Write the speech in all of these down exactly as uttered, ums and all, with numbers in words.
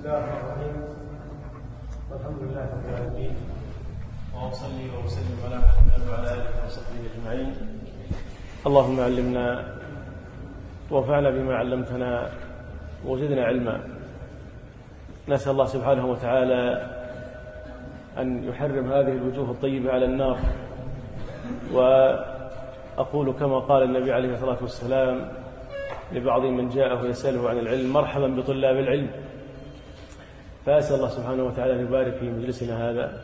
الله الرحمن الرحيم. والحمد لله رب العالمين، وأصلي وأسلم على محمد وعلى آله وصحبه أجمعين. اللهم علمنا وانفعنا بما علمتنا وزدنا علما. نسأل الله سبحانه وتعالى أن يحرم هذه الوجوه الطيبة على النار. وأقول كما قال النبي عليه الصلاة والسلام لبعض من جاءه يسأله عن العلم: مرحبا بطلاب العلم. فأسأل الله سبحانه وتعالى أن يبارك في مجلسنا هذا،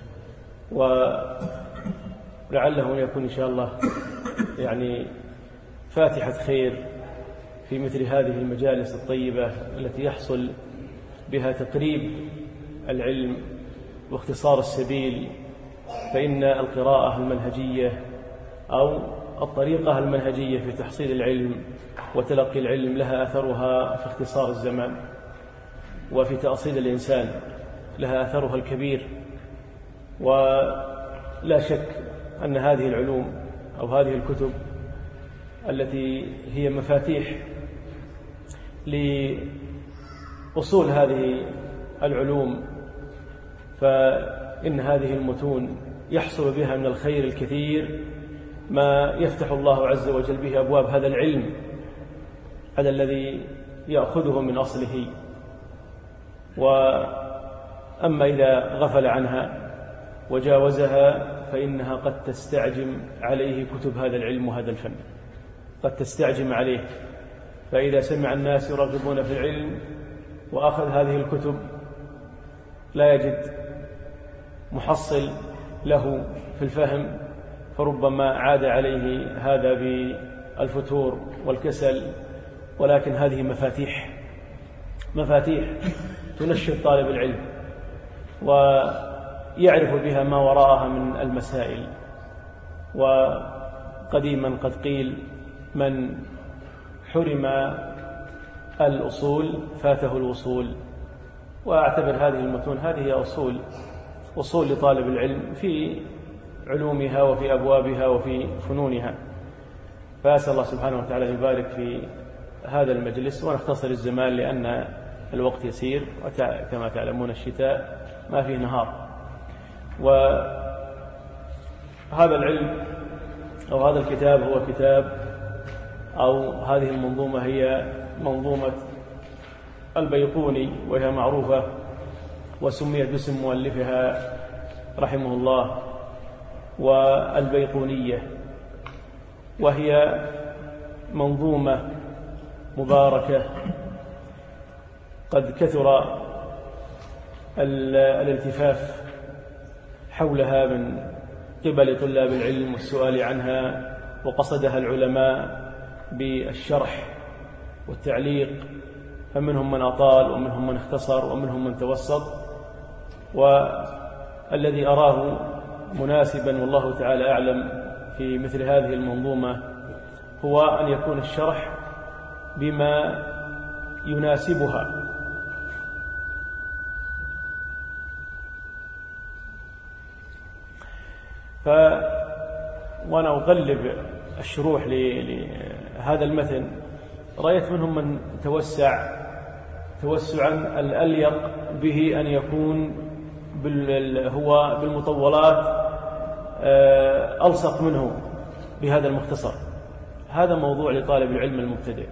ولعله يكون إن شاء الله يعني فاتحة خير في مثل هذه المجالس الطيبة التي يحصل بها تقريب العلم واختصار السبيل. فإن القراءة المنهجية أو الطريقة المنهجية في تحصيل العلم وتلقي العلم لها أثرها في اختصار الزمان، وفي تأصيل الإنسان لها أثرها الكبير. ولا شك أن هذه العلوم أو هذه الكتب التي هي مفاتيح لأصول هذه العلوم، فإن هذه المتون يحصل بها من الخير الكثير ما يفتح الله عز وجل به أبواب هذا العلم على الذي يأخذه من أصله. وأما إذا غفل عنها وجاوزها فإنها قد تستعجم عليه كتب هذا العلم وهذا الفن، قد تستعجم عليه. فإذا سمع الناس يرغبون في العلم وأخذ هذه الكتب لا يجد محصل له في الفهم، فربما عاد عليه هذا بالفتور والكسل. ولكن هذه مفاتيح مفاتيح تنشط طالب العلم ويعرف بها ما وراءها من المسائل. وقديما قد قيل: من حرم الأصول فاته الوصول. وأعتبر هذه المتون هذه أصول أصول لطالب العلم في علومها وفي أبوابها وفي فنونها. فأسأل الله سبحانه وتعالى يبارك في هذا المجلس، ونختصر الزمان لأن الوقت يسير، وكما تعلمون الشتاء ما فيه نهار. وهذا العلم أو هذا الكتاب هو كتاب أو هذه المنظومة هي منظومة البيقوني، وهي معروفة وسميت باسم مؤلفها رحمه الله والبيقونية. وهي منظومة مباركة قد كثر الالتفاف حولها من قبل طلاب العلم والسؤال عنها، وقصدها العلماء بالشرح والتعليق، فمنهم من أطال ومنهم من اختصر ومنهم من توسط. والذي أراه مناسبا والله تعالى أعلم في مثل هذه المنظومة هو أن يكون الشرح بما يناسبها. ف وأنا أقلب الشروح لهذا المتن رأيت منهم من توسع توسعا الأليق به أن يكون بال هو بالمطولات ألصق منه بهذا المختصر. هذا موضوع لطالب العلم المبتدئ،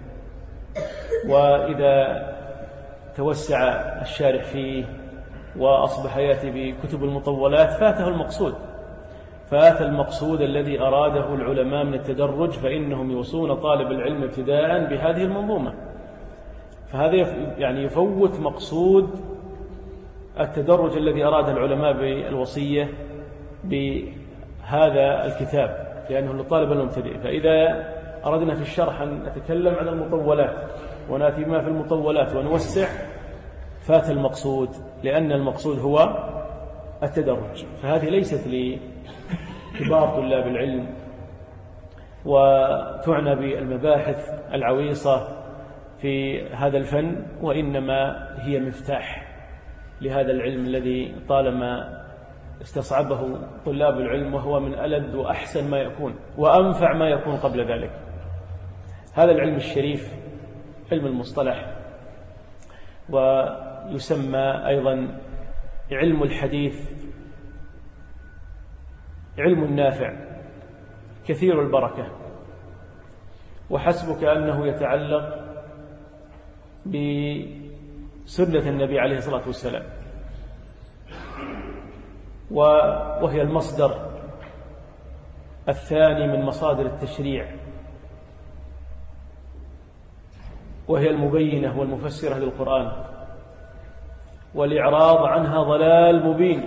وإذا توسع الشارح فيه وأصبح يأتي بكتب المطولات فاته المقصود فات المقصود الذي أراده العلماء من التدرج، فإنهم يوصون طالب العلم ابتداء بهذه المنظومة. فهذا يعني يفوت مقصود التدرج الذي أراد العلماء بالوصية بهذا الكتاب، لأنه للطالب المبتدئ. فإذا أردنا في الشرح أن نتكلم عن المطولات ونأتي ما في المطولات ونوسع فات المقصود، لأن المقصود هو التدرج. فهذه ليست لكبار طلاب العلم وتعنى بالمباحث العويصة في هذا الفن، وإنما هي مفتاح لهذا العلم الذي طالما استصعبه طلاب العلم، وهو من ألد وأحسن ما يكون وأنفع ما يكون قبل ذلك. هذا العلم الشريف علم المصطلح، و ويسمى أيضا علم الحديث علم نافع كثير البركة، وحسبك أنه يتعلق بسنة النبي عليه الصلاة والسلام، وهي المصدر الثاني من مصادر التشريع، وهي المبينة والمفسرة للقرآن، والإعراض عنها ضلال مبين،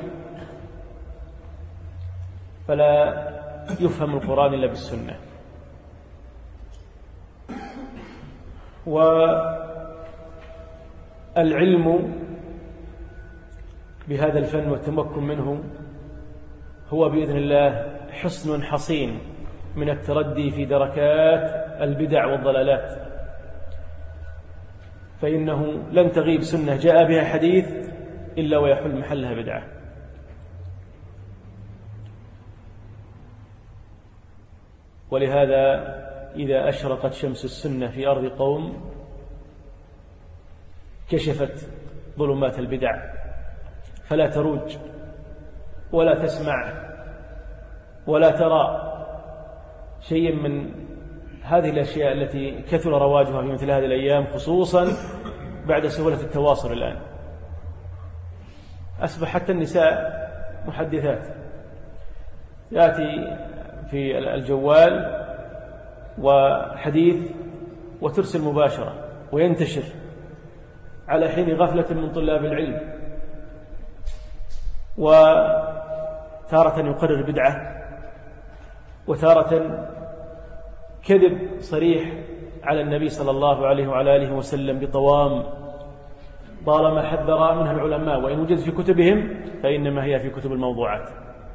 فلا يفهم القرآن إلا بالسنة. والعلم بهذا الفن والتمكن منه هو بإذن الله حصن حصين من التردي في دركات البدع والضلالات، فإنه لن تغيب سنة جاء بها حديث إلا ويحل محلها بدعة. ولهذا إذا أشرقت شمس السنة في أرض قوم كشفت ظلمات البدع، فلا تروج ولا تسمع ولا ترى شيء من هذه الأشياء التي كثر رواجها في مثل هذه الأيام، خصوصا بعد سهولة التواصل الآن. أصبح حتى النساء محدثات، يأتي في الجوال وحديث وترسل مباشرة وينتشر على حين غفلة من طلاب العلم، وتارة يقرر بدعة، وتارة كذب صريح على النبي صلى الله عليه وعلى آله وسلم بطوام طالما حذر منها العلماء، وإن وجد في كتبهم فإنما هي في كتب الموضوعات.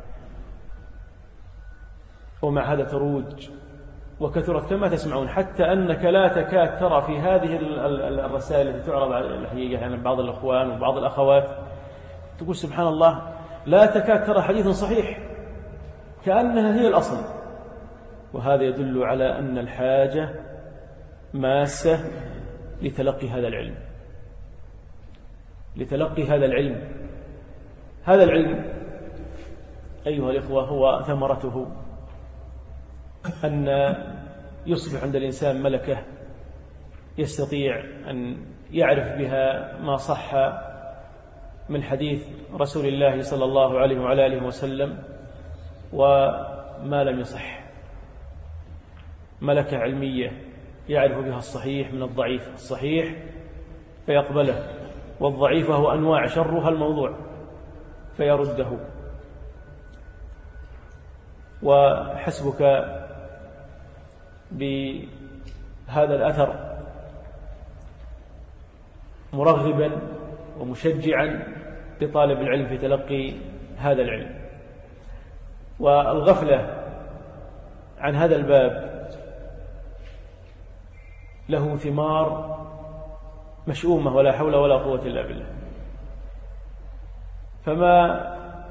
ومع هذا تروج وكثرت كما تسمعون، حتى أنك لا تكاد ترى في هذه الرسائل التي تعرض على الحقيقة يعني بعض الأخوان وبعض الأخوات، تقول سبحان الله لا تكاد ترى حديث صحيح كأنها هي الأصل. وهذا يدل على أن الحاجة ماسة لتلقي هذا العلم، لتلقي هذا العلم. هذا العلم أيها الإخوة هو ثمرته أن يصبح عند الإنسان ملكة يستطيع أن يعرف بها ما صح من حديث رسول الله صلى الله عليه وعلى آله وسلم وما لم يصح. ملكة علمية يعرف بها الصحيح من الضعيف، الصحيح فيقبله، والضعيف هو أنواع شرها الموضوع فيرده. وحسبك بهذا الأثر مرغبا ومشجعا بطالب العلم في تلقي هذا العلم. والغفلة عن هذا الباب له ثمار مشؤومة ولا حول ولا قوة إلا بالله. فما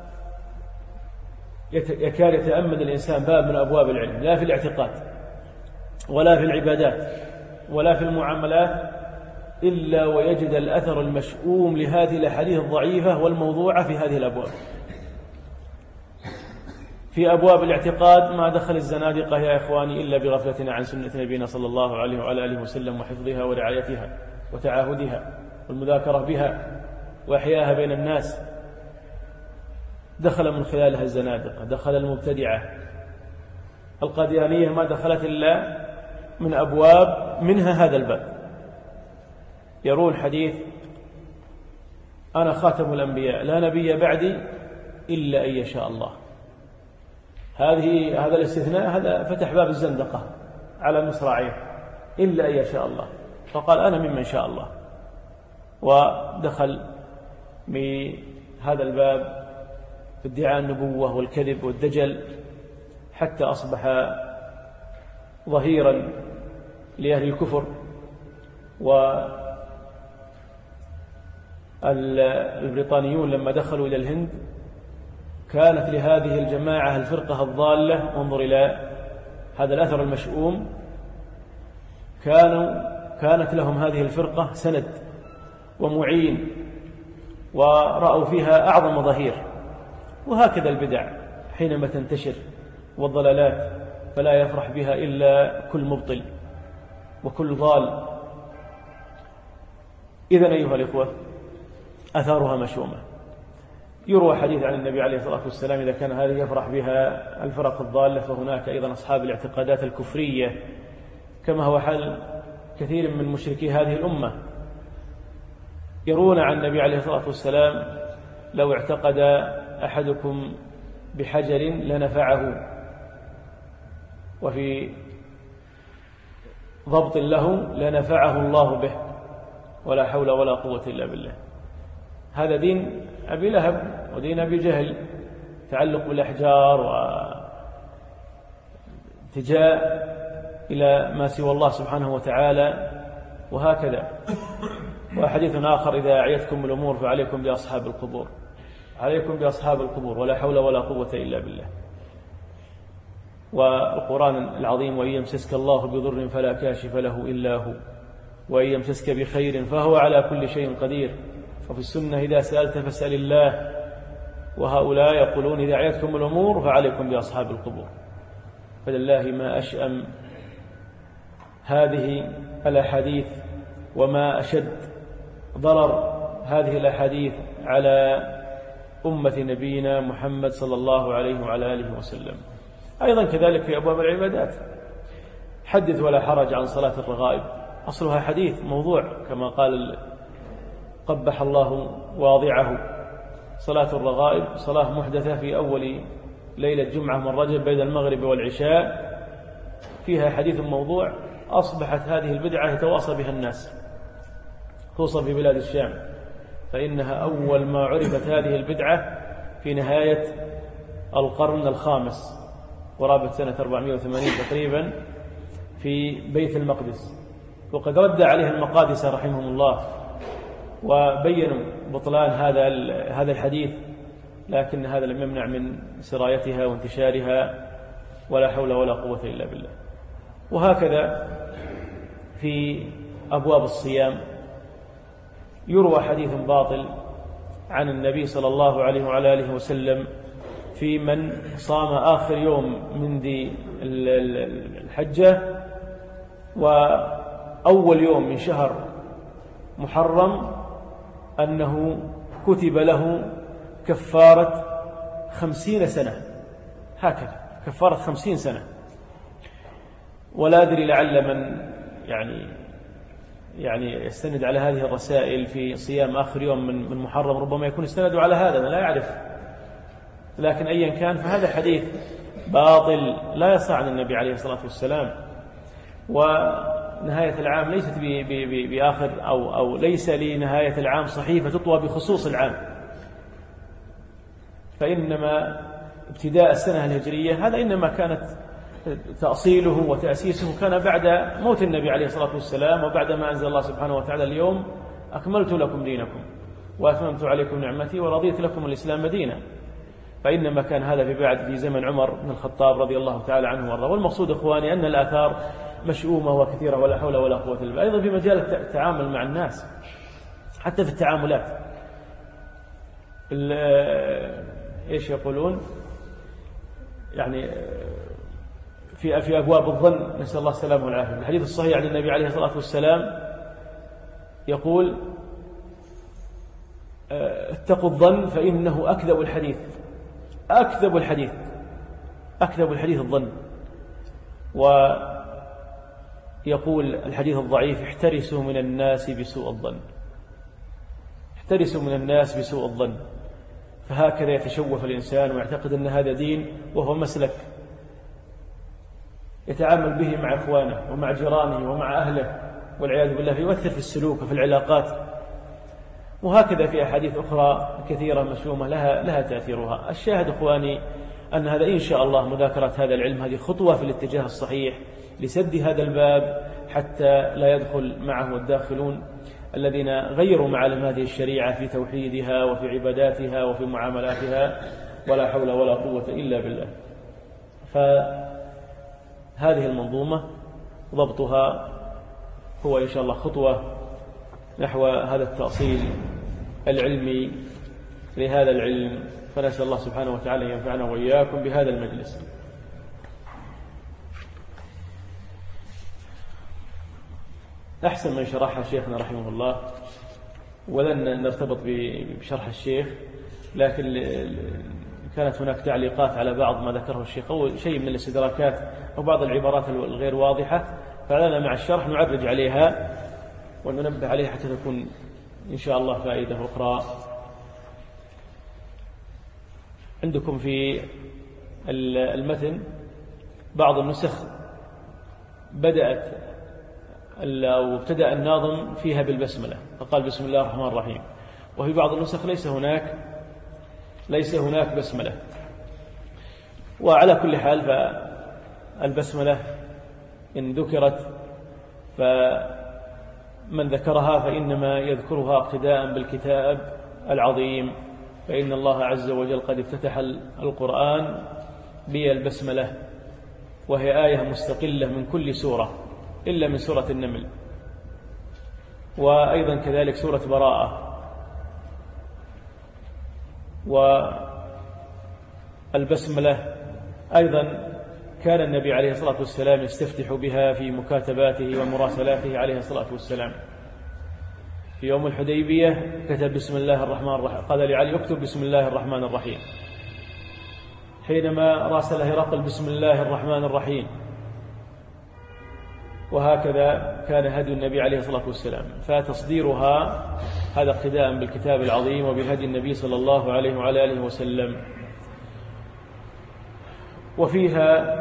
يكاد يتأمل الإنسان باب من أبواب العلم، لا في الاعتقاد ولا في العبادات ولا في المعاملات، إلا ويجد الأثر المشؤوم لهذه الأحاديث الضعيفة والموضوعة في هذه الأبواب. في أبواب الاعتقاد ما دخل الزنادقة يا إخواني إلا بغفلتنا عن سنة نبينا صلى الله عليه وعلى آله وسلم وحفظها ورعايتها وتعاهدها والمذاكرة بها وإحياها بين الناس. دخل من خلالها الزنادقة، دخل المبتدعة. القاديانية ما دخلت إلا من أبواب منها هذا الباب، يرون حديث أنا خاتم الأنبياء لا نبي بعدي إلا أن يشاء الله. هذه هذا الاستثناء هذا فتح باب الزندقة على مصراعيه، إلا أن يشاء الله، فقال أنا ممن شاء الله، ودخل بهذا الباب ادعاء النبوة والكذب والدجل، حتى أصبح ظهيرا لأهل الكفر. والبريطانيون لما دخلوا إلى الهند كانت لهذه الجماعة الفرقة الضالة، انظر إلى هذا الأثر المشؤوم، كانوا كانت لهم هذه الفرقة سند ومعين ورأوا فيها أعظم ظهير. وهكذا البدع حينما تنتشر والضلالات فلا يفرح بها إلا كل مبطل وكل ضال. إذن أيها الإخوة أثارها مشؤومة. يروى حديث عن النبي عليه الصلاة والسلام إذا كان هذه يفرح بها الفرق الضالة فهناك أيضا أصحاب الاعتقادات الكفرية، كما هو حال كثير من مشركي هذه الأمة. يرون عن النبي عليه الصلاة والسلام لو اعتقد أحدكم بحجر لنفعه، وفي ضبط له لنفعه الله به، ولا حول ولا قوة إلا بالله. هذا دين أبي لهب ودين أبي جهل، تعلق بالأحجار واتجاه إلى ما سوى الله سبحانه وتعالى، وهكذا. وحديث آخر إذا أعيتكم الأمور فعليكم بأصحاب القبور، عليكم بأصحاب القبور ولا حول ولا قوة إلا بالله. والقرآن العظيم وإن يمسسك الله بضر فلا كاشف له إلا هو وإن يمسسك بخير فهو على كل شيء قدير. وفي السنة إذا سألت فاسأل الله، وهؤلاء يقولون إذا أعيتكم الأمور فعليكم بأصحاب القبور. فلله ما أشأم هذه الأحاديث وما أشد ضرر هذه الأحاديث على أمة نبينا محمد صلى الله عليه وعلى آله وسلم. أيضا كذلك في أبواب العبادات، حدث ولا حرج عن صلاة الرغائب، أصلها حديث موضوع كما قال قبح الله واضعه. صلاة الرغائب صلاة محدثة في أول ليلة جمعة من رجب بين المغرب والعشاء، فيها حديث موضوع. أصبحت هذه البدعة يتواصى بها الناس، خصوصا في بلاد الشام، فإنها أول ما عرفت هذه البدعة في نهاية القرن الخامس قرابة سنة أربعمائة وثمانين تقريبا في بيت المقدس. وقد رد عليه المقادسة رحمهم الله وبينوا بطلان هذا هذا الحديث، لكن هذا لم يمنع من سرايتها وانتشارها، ولا حول ولا قوة إلا بالله. وهكذا في أبواب الصيام يروى حديث باطل عن النبي صلى الله عليه وعلى آله وسلم في من صام آخر يوم من ذي الحجة وأول يوم من شهر محرم أنه كتب له كفارة خمسين سنة، هكذا كفارة خمسين سنة. ولا أدري لعل من يعني يعني يستند على هذه الرسائل في صيام آخر يوم من من محرم ربما يكون استندوا على هذا، أنا لا أعرف، لكن أيا كان فهذا حديث باطل لا يصح عن النبي عليه الصلاة والسلام. ونهاية العام ليست بآخر أو أو ليس لنهاية العام صحيفة تطوى بخصوص العام، فإنما ابتداء السنة الهجرية هذا إنما كانت تأصيله وتأسيسه كان بعد موت النبي عليه الصلاة والسلام، وبعد ما أنزل الله سبحانه وتعالى اليوم أكملت لكم دينكم وأتممت عليكم نعمتي ورضيت لكم الإسلام دينا. فإنما كان هذا في بعد في زمن عمر بن الخطاب رضي الله تعالى عنه وارضاه. والمقصود إخواني أن الآثار مشؤومة وكثيرة ولا حول ولا قوة إلا بالله. أيضا في مجال التعامل مع الناس، حتى في التعاملات إيش يقولون يعني في في أبواب الظن، نسأل الله السلامة والعافية. الحديث الصحيح عن النبي عليه الصلاة والسلام يقول اتقوا الظن فإنه أكذب الحديث، أكذب الحديث أكذب الحديث الظن. ويقول الحديث الضعيف احترسوا من الناس بسوء الظن، احترسوا من الناس بسوء الظن. فهكذا يتشوف الإنسان ويعتقد أن هذا دين وهو مسلك يتعامل به مع إخوانه ومع جيرانه ومع أهله، والعياذ بالله يؤثر في السلوك وفي العلاقات. وهكذا في أحاديث أخرى كثيرة مشومة لها لها تأثيرها. الشاهد إخواني أن هذا إن شاء الله مذاكرة هذا العلم هذه خطوة في الاتجاه الصحيح لسد هذا الباب حتى لا يدخل معه الداخلون الذين غيروا معالم هذه الشريعة في توحيدها وفي عباداتها وفي معاملاتها، ولا حول ولا قوة إلا بالله. فهذه المنظومة ضبطها هو إن شاء الله خطوة نحو هذا التأصيل العلمي لهذا العلم، فنسأل الله سبحانه وتعالى أن ينفعنا وإياكم بهذا المجلس. أحسن من شرحها شيخنا رحمه الله، ولن نرتبط بشرح الشيخ، لكن كانت هناك تعليقات على بعض ما ذكره الشيخ أو شيء من الاستدراكات أو بعض العبارات الغير واضحة، فعلنا مع الشرح نعرج عليها وننبه عليها حتى تكون إن شاء الله فائدة أخرى. عندكم في المتن بعض النسخ بدأت أو ابتدأ الناظم فيها بالبسملة فقال بسم الله الرحمن الرحيم، وفي بعض النسخ ليس هناك ليس هناك بسملة. وعلى كل حال فالبسملة إن ذكرت فمن ذكرها فإنما يذكرها اقتداء بالكتاب العظيم، فإن الله عز وجل قد افتتح القرآن بالبسملة، وهي آية مستقلة من كل سورة إلا من سورة النمل، وأيضا كذلك سورة براءة. والبسملة أيضا كان النبي عليه الصلاة والسلام يستفتح بها في مكاتباته ومراسلاته عليه الصلاة والسلام. في يوم الحديبية كتب بسم الله الرحمن الرحيم، قال لعلي اكتب بسم الله الرحمن الرحيم. حينما راسل هرقل بسم الله الرحمن الرحيم. وهكذا كان هدي النبي عليه الصلاة والسلام، فتصديرها هذا اقتداء بالكتاب العظيم وبهدي النبي صلى الله عليه وعلى آله وسلم. وفيها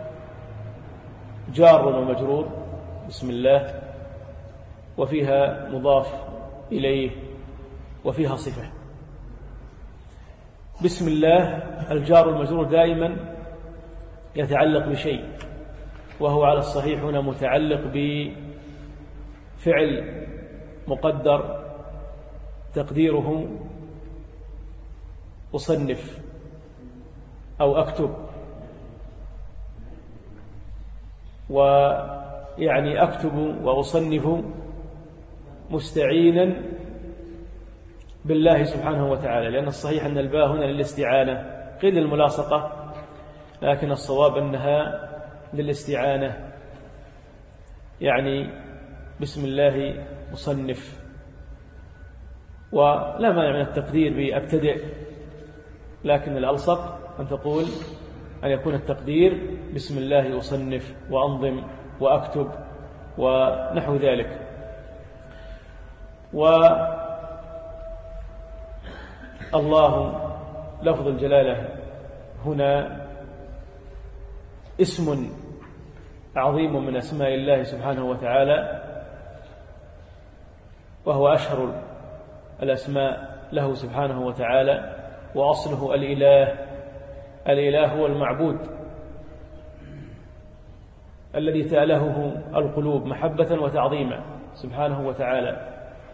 جار ومجرور بسم الله، وفيها مضاف إليه، وفيها صفة. بسم الله الجار المجرور دائما يتعلق بشيء، وهو على الصحيح هنا متعلق بفعل مقدر تقديره أصنف أو أكتب، ويعني أكتب وأصنف مستعينا بالله سبحانه وتعالى، لأن الصحيح أن الباء هنا للاستعانة قيل الملاصقة، لكن الصواب أنها للاستعانة، يعني بسم الله مصنف. ولا مانع من التقدير بأبتدئ، لكن الألصق أن تقول أن يكون التقدير بسم الله أصنف وأنظم وأكتب ونحو ذلك. والله لفظ الجلالة هنا اسم عظيم من أسماء الله سبحانه وتعالى، وهو أشهر الأسماء له سبحانه وتعالى، وأصله الإله. الإله هو المعبود الذي تألهه القلوب محبة وتعظيما سبحانه وتعالى.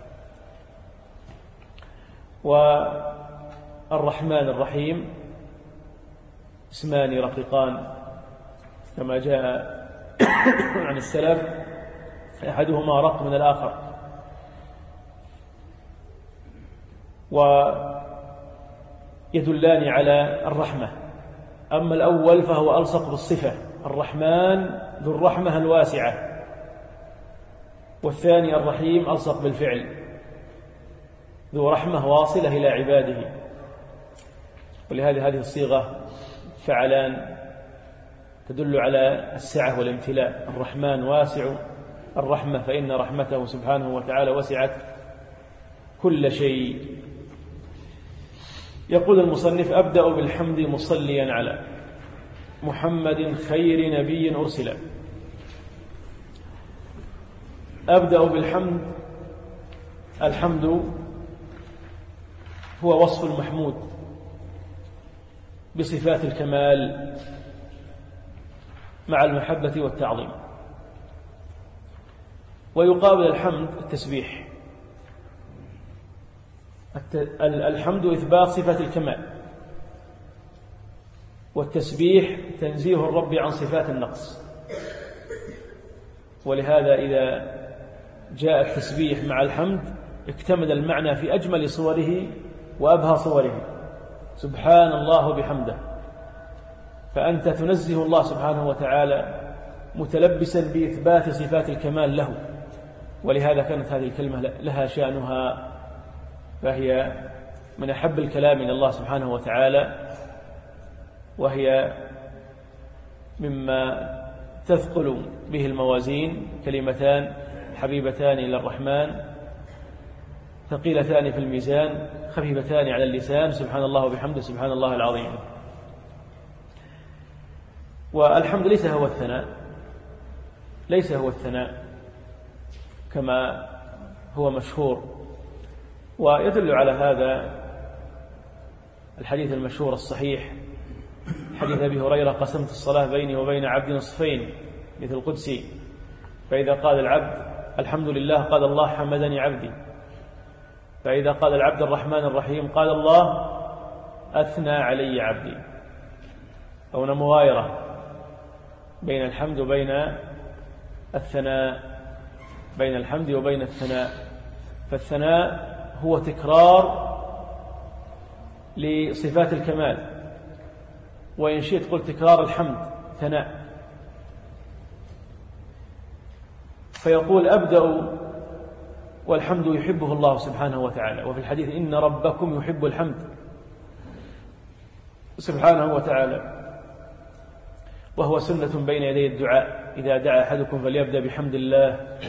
والرحمن الرحيم اسمان رقيقان كما جاء عن السلف، أحدهما رق من الآخر، ويدلان على الرحمة. أما الأول فهو ألصق بالصفة، الرحمن ذو الرحمة الواسعة، والثاني الرحيم ألصق بالفعل، ذو رحمة واصلة إلى عباده. ولهذه هذه الصيغة فعلان تدل على السعة والامتلاء. الرحمن واسع الرحمة، فإن رحمته سبحانه وتعالى وسعت كل شيء. يقول المصنف: أبدأ بالحمد مصليا على محمد خير نبي أرسل. أبدأ بالحمد. الحمد هو وصف المحمود بصفات الكمال مع المحبة والتعظيم. ويقابل الحمد التسبيح. الحمد إثبات صفة الكمال، والتسبيح تنزيه الرب عن صفات النقص. ولهذا إذا جاء التسبيح مع الحمد اكتمل المعنى في أجمل صوره وأبهى صوره، سبحان الله وبحمده. فأنت تنزه الله سبحانه وتعالى متلبسا بإثبات صفات الكمال له، ولهذا كانت هذه الكلمة لها شأنها، فهي من أحب الكلام إلى الله سبحانه وتعالى، وهي مما تثقل به الموازين، كلمتان حبيبتان إلى الرحمن ثقيلتان في الميزان خفيفتان على اللسان، سبحان الله وبحمده سبحان الله العظيم. والحمد ليس هو الثناء، ليس هو الثناء كما هو مشهور، ويدل على هذا الحديث المشهور الصحيح، حديث أبي هريرة: قسمت الصلاة بيني وبين عبدي نصفين مثل القدسي، فإذا قال العبد الحمد لله قال الله حمدني عبدي، فإذا قال العبد الرحمن الرحيم قال الله أثنى علي عبدي. هنا مغايرة بين الحمد وبين الثناء، بين الحمد وبين الثناء. فالثناء هو تكرار لصفات الكمال، وإن شئت قلت تكرار الحمد ثناء. فيقول أبدأ والحمد يحبه الله سبحانه وتعالى، وفي الحديث إن ربكم يحب الحمد سبحانه وتعالى، وهو سنة بين يدي الدعاء: إذا دعا أحدكم فليبدأ بحمد الله.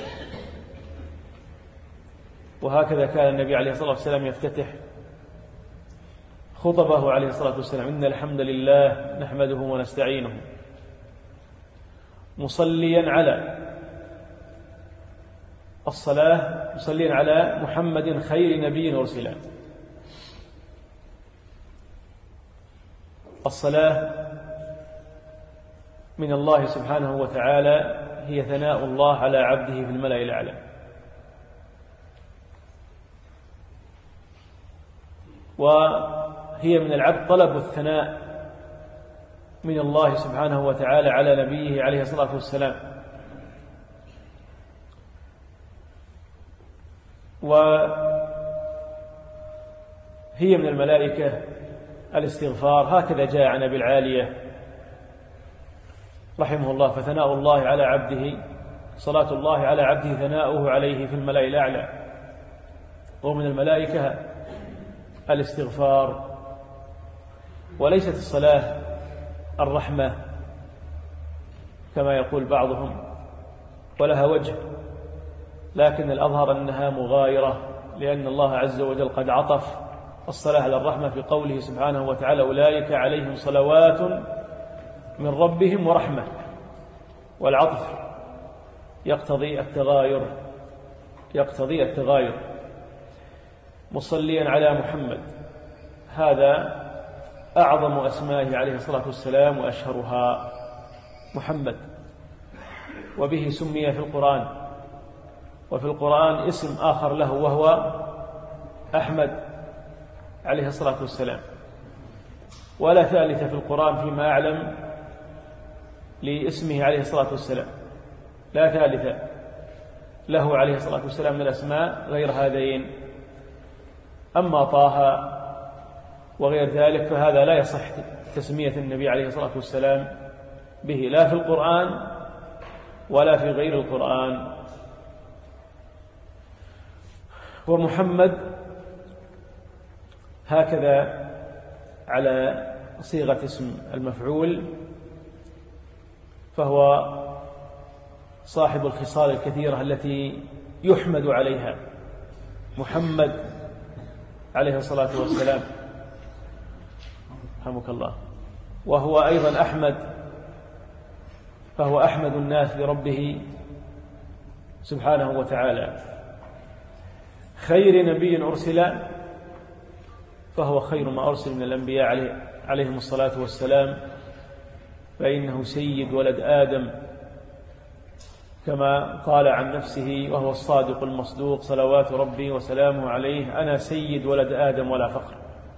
وهكذا كان النبي عليه الصلاة والسلام يفتتح خطبه عليه الصلاة والسلام: إن الحمد لله نحمده ونستعينه، مصليا على الصلاة مصليا على محمد خير نبي أرسل. الصلاة من الله سبحانه وتعالى هي ثناء الله على عبده في الملأ الأعلى، وهي من العبد طلب الثناء من الله سبحانه وتعالى على نبيه عليه الصلاة والسلام. وهي من الملائكة الاستغفار، هكذا جاء عن أبي العالية رحمه الله: فثناء الله على عبده صلاة الله على عبده ثناؤه عليه في الملأ الأعلى. ومن الملائكة الاستغفار. وليست الصلاة الرحمة كما يقول بعضهم، ولها وجه، لكن الأظهر أنها مغايرة، لأن الله عز وجل قد عطف الصلاة على الرحمة في قوله سبحانه وتعالى: أولئك عليهم صلوات من ربهم ورحمة. والعطف يقتضي التغاير، يقتضي التغاير. مصليا على محمد، هذا أعظم أسمائه عليه الصلاة والسلام وأشهرها محمد، وبه سمي في القرآن. وفي القرآن اسم آخر له وهو أحمد عليه الصلاة والسلام، ولا ثالث في القرآن فيما أعلم لاسمه عليه الصلاة والسلام، لا ثالث له عليه الصلاة والسلام من الأسماء غير هذين. أما طه وغير ذلك فهذا لا يصح تسمية النبي عليه الصلاة والسلام به، لا في القرآن ولا في غير القرآن. ومحمد هكذا على صيغة اسم المفعول، فهو صاحب الخصال الكثيرة التي يحمد عليها، محمد عليه الصلاة والسلام رحمك الله. وهو أيضا أحمد، فهو أحمد الناس لربه سبحانه وتعالى. خير نبي أرسل، فهو خير ما أرسل من الأنبياء عليه عليهم الصلاة والسلام، فإنه سيد ولد آدم كما قال عن نفسه وهو الصادق المصدوق: صلوات ربي وسلامه عليه، أنا سيد ولد آدم ولا فخر.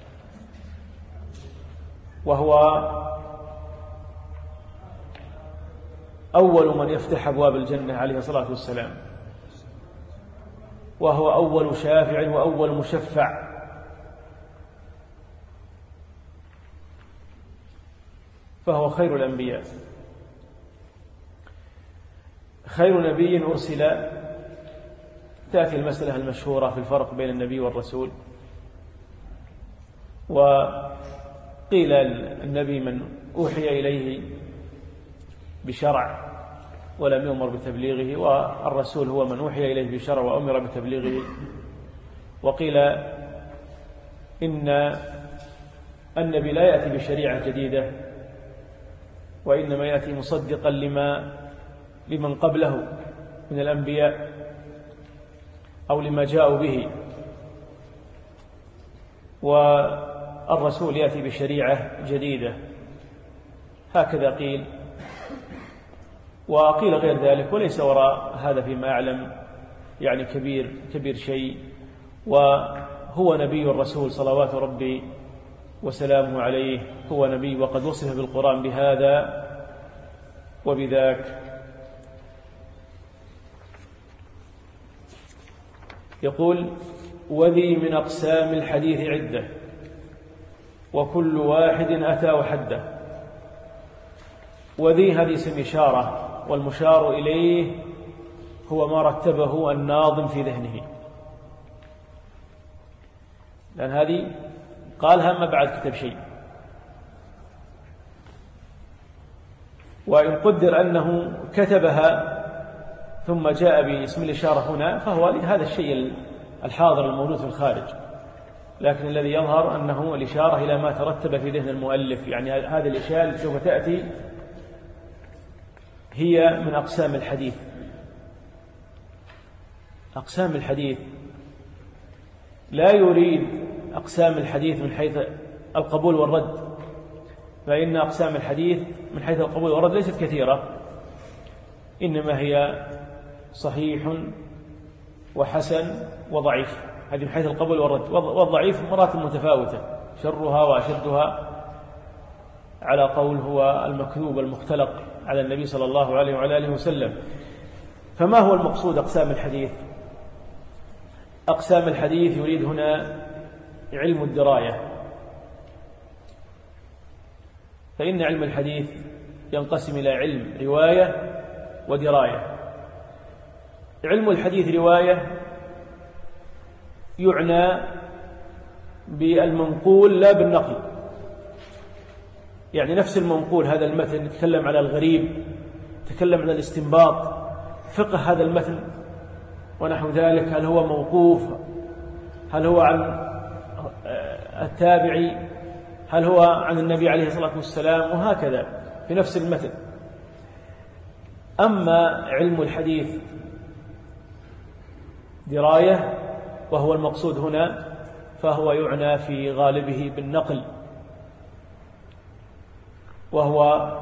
وهو أول من يفتح أبواب الجنة عليه الصلاة والسلام، وهو أول شافع وأول مشفع. فهو خير الأنبياء، خير نبي أرسل. تأتي المسألة المشهورة في الفرق بين النبي والرسول. وقيل النبي من أوحي إليه بشرع ولم يؤمر بتبليغه، والرسول هو من أوحي إليه بشرع وأمر بتبليغه. وقيل إن النبي لا يأتي بشريعة جديدة، وإنما يأتي مصدقا لما لمن قبله من الأنبياء أو لما جاءوا به، والرسول يأتي بشريعة جديدة. هكذا قيل. وقيل غير ذلك، وليس وراء هذا فيما أعلم يعني كبير كبير شيء. وهو نبي الرسول صلوات ربي وسلامه عليه، هو نبي وقد وصف بالقرآن بهذا وبذاك. يقول: وذي من أقسام الحديث عدة، وكل واحد أتى وحده. وذي هذه اسم إشارة، والمشار إليه هو ما رتبه الناظم في ذهنه، لأن هذه قالها ما بعد كتب شيء. وإن قدر أنه كتبها ثم جاء باسم الإشارة هنا فهو لهذا الشيء الحاضر الموجود في الخارج، لكن الذي يظهر أنه الإشارة إلى ما ترتب في ذهن المؤلف. يعني هذه الأشياء التي سوف تأتي هي من أقسام الحديث. أقسام الحديث لا يريد أقسام الحديث من حيث القبول والرد، فإن أقسام الحديث من حيث القبول والرد ليست كثيرة، إنما هي صحيح وحسن وضعيف. هذه من حيث القبول والرد. والضعيف مراتب متفاوتة، شرها وأشدها على قول هو المكذوب المختلق على النبي صلى الله عليه وعلى آله وسلم. فما هو المقصود أقسام الحديث؟ أقسام الحديث يريد هنا علم الدراية، فإن علم الحديث ينقسم إلى علم رواية ودراية. علم الحديث رواية يعنى بالمنقول لا بالنقل، يعني نفس المنقول هذا المتن تكلم على الغريب، تكلم عن الاستنباط، فقه هذا المتن ونحو ذلك، هل هو موقوف، هل هو عن التابعي، هل هو عن النبي عليه الصلاة والسلام، وهكذا في نفس المتن. أما علم الحديث دراية وهو المقصود هنا، فهو يعنى في غالبه بالنقل، وهو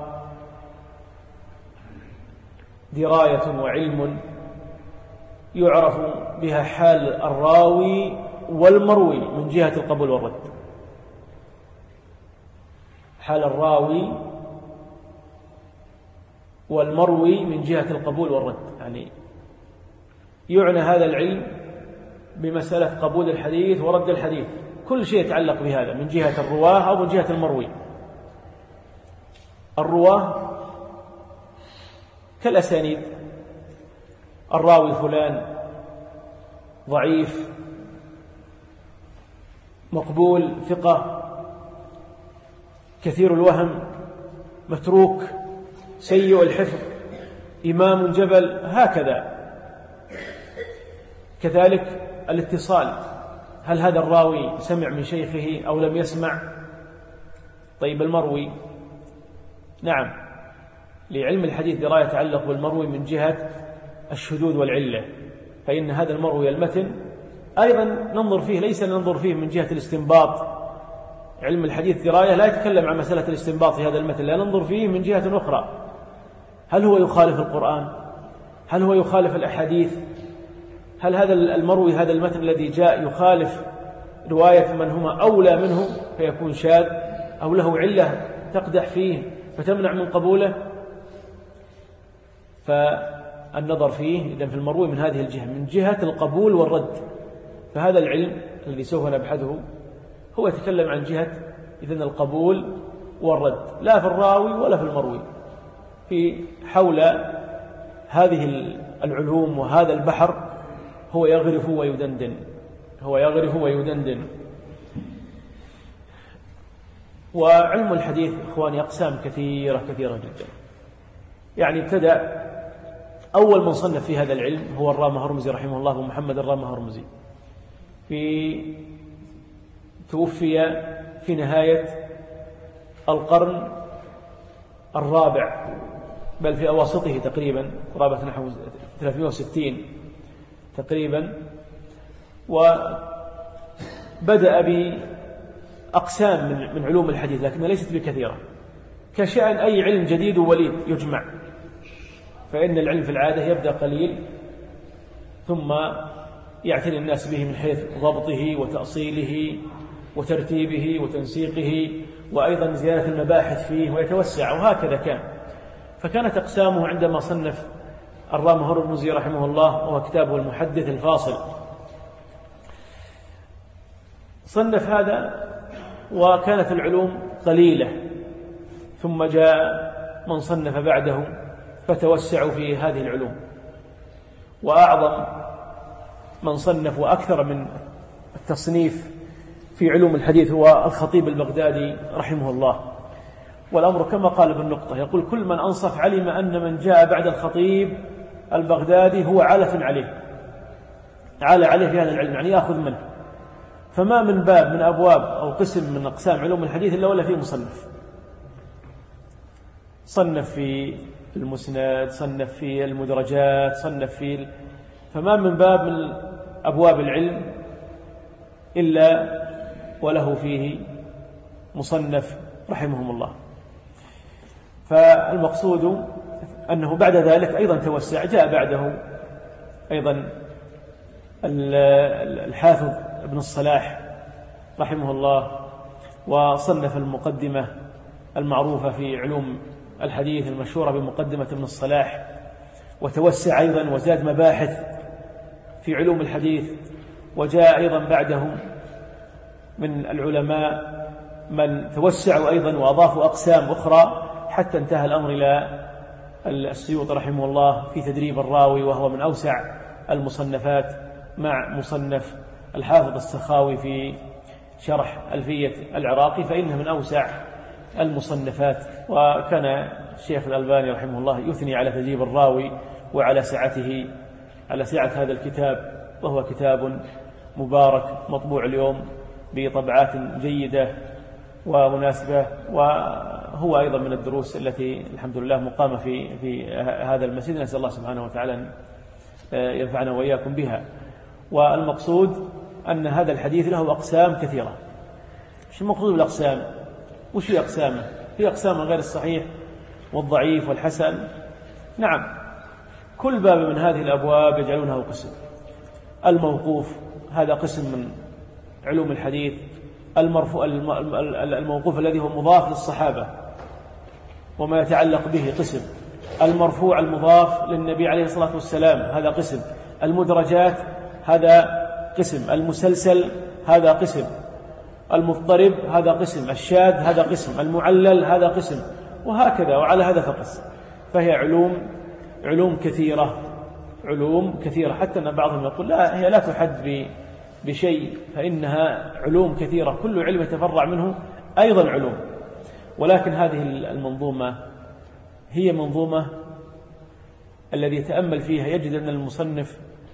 دراية وعلم يعرف بها حال الراوي والمروي من جهة القبول والرد. حال الراوي والمروي من جهة القبول والرد، يعني يعنى هذا العلم بمسألة قبول الحديث ورد الحديث، كل شيء يتعلق بهذا من جهة الرواه أو من جهة المروي. الرواه كالأسانيد، الراوي فلان ضعيف، مقبول، ثقة، كثير الوهم، متروك، سيء الحفظ، إمام جبل، هكذا. كذلك الاتصال، هل هذا الراوي سمع من شيخه أو لم يسمع؟ طيب المروي، نعم، لعلم الحديث دراية يتعلق بالمروي من جهة الشذوذ والعلة، فإن هذا المروي المتن أيضا ننظر فيه، ليس ننظر فيه من جهة الاستنباط. علم الحديث دراية لا يتكلم عن مسألة الاستنباط في هذا المتن، لا ننظر فيه من جهة أخرى، هل هو يخالف القرآن؟ هل هو يخالف الأحاديث؟ هل هذا المروي هذا المتن الذي جاء يخالف رواية من هما أولى منه فيكون شاذ، أو له علة تقدح فيه فتمنع من قبوله؟ النظر فيه إذن في المروي من هذه الجهة، من جهة القبول والرد. فهذا العلم الذي سوف نبحثه هو يتكلم عن جهة إذن القبول والرد، لا في الراوي ولا في المروي، في حول هذه العلوم وهذا البحر هو يغرف ويدندن، هو يغرف ويدندن. وعلم الحديث إخواني أقسام كثيرة كثيرة جدا. يعني ابتدأ أول من صنف في هذا العلم هو الرامة هرمزي رحمه الله، أبو محمد الرامة هرمزي، في توفي في نهاية القرن الرابع، بل في أواسطه تقريبا، قرابة نحو ثلاثمائة وستين تقريبا. وبدأ بأقسام من من علوم الحديث لكنها ليست بكثيرة، كشأن أي علم جديد وليد يجمع، فإن العلم في العادة يبدأ قليل ثم يعتني الناس به من حيث ضبطه وتأصيله وترتيبه وتنسيقه، وأيضا زيادة المباحث فيه ويتوسع، وهكذا كان. فكانت أقسامه عندما صنف الرامة هرمزي رحمه الله، وهو كتابه المحدث الفاصل، صنف هذا وكانت العلوم قليلة، ثم جاء من صنف بعده فتوسعوا في هذه العلوم. وأعظم من صنف وأكثر من التصنيف في علوم الحديث هو الخطيب البغدادي رحمه الله. والأمر كما قال ابن نقطة، يقول كل من أنصف علم أن من جاء بعد الخطيب البغدادي هو عالة عليه، عالة عليه في هذا العلم، يعني يأخذ منه. فما من باب من أبواب أو قسم من أقسام علوم الحديث إلا ولا فيه مصنف. صنف في المسند، صنف في المدرجات، صنف في، فما من باب من أبواب العلم إلا وله فيه مصنف رحمهم الله. فالمقصود أنه بعد ذلك أيضا توسع، جاء بعده أيضا الحافظ ابن الصلاح رحمه الله، وصنف المقدمة المعروفة في علوم الحديث المشهورة بمقدمة ابن الصلاح، وتوسع أيضا وزاد مباحث في علوم الحديث. وجاء أيضا بعدهم من العلماء من توسعوا أيضا وأضافوا أقسام أخرى، حتى انتهى الأمر إلى السيوطي رحمه الله في تدريب الراوي، وهو من أوسع المصنفات، مع مصنف الحافظ السخاوي في شرح ألفية العراقي، فإنه من أوسع المصنفات. وكان الشيخ الألباني رحمه الله يثني على تدريب الراوي وعلى سعته، على سعة هذا الكتاب، وهو كتاب مبارك مطبوع اليوم بطبعات جيدة ومناسبة. وهو أيضا من الدروس التي الحمد لله مقامة في في هذا المسجد، نسأل الله سبحانه وتعالى أن ينفعنا وإياكم بها. والمقصود أن هذا الحديث له أقسام كثيرة. إيش المقصود بالأقسام؟ وش هي أقسامه؟ في أقسام غير الصحيح والضعيف والحسن. نعم، كل باب من هذه الأبواب يجعلونه قسم. الموقوف هذا قسم من علوم الحديث، المرفوع الموقوف الذي هو مضاف للصحابة وما يتعلق به قسم، المرفوع المضاف للنبي عليه الصلاة والسلام هذا قسم، المدرجات هذا قسم، المسلسل هذا قسم، المضطرب هذا قسم، الشاذ هذا قسم، المعلل هذا قسم، وهكذا. وعلى هذا فقس. فهي علوم علوم كثيرة، علوم كثيرة، حتى أن بعضهم يقول لا، هي لا تحد بشيء، فإنها علوم كثيرة، كل علم يتفرع منه أيضا علوم. ولكن هذه المنظومة هي منظومة الذي يتأمل فيها يجد أن المصنف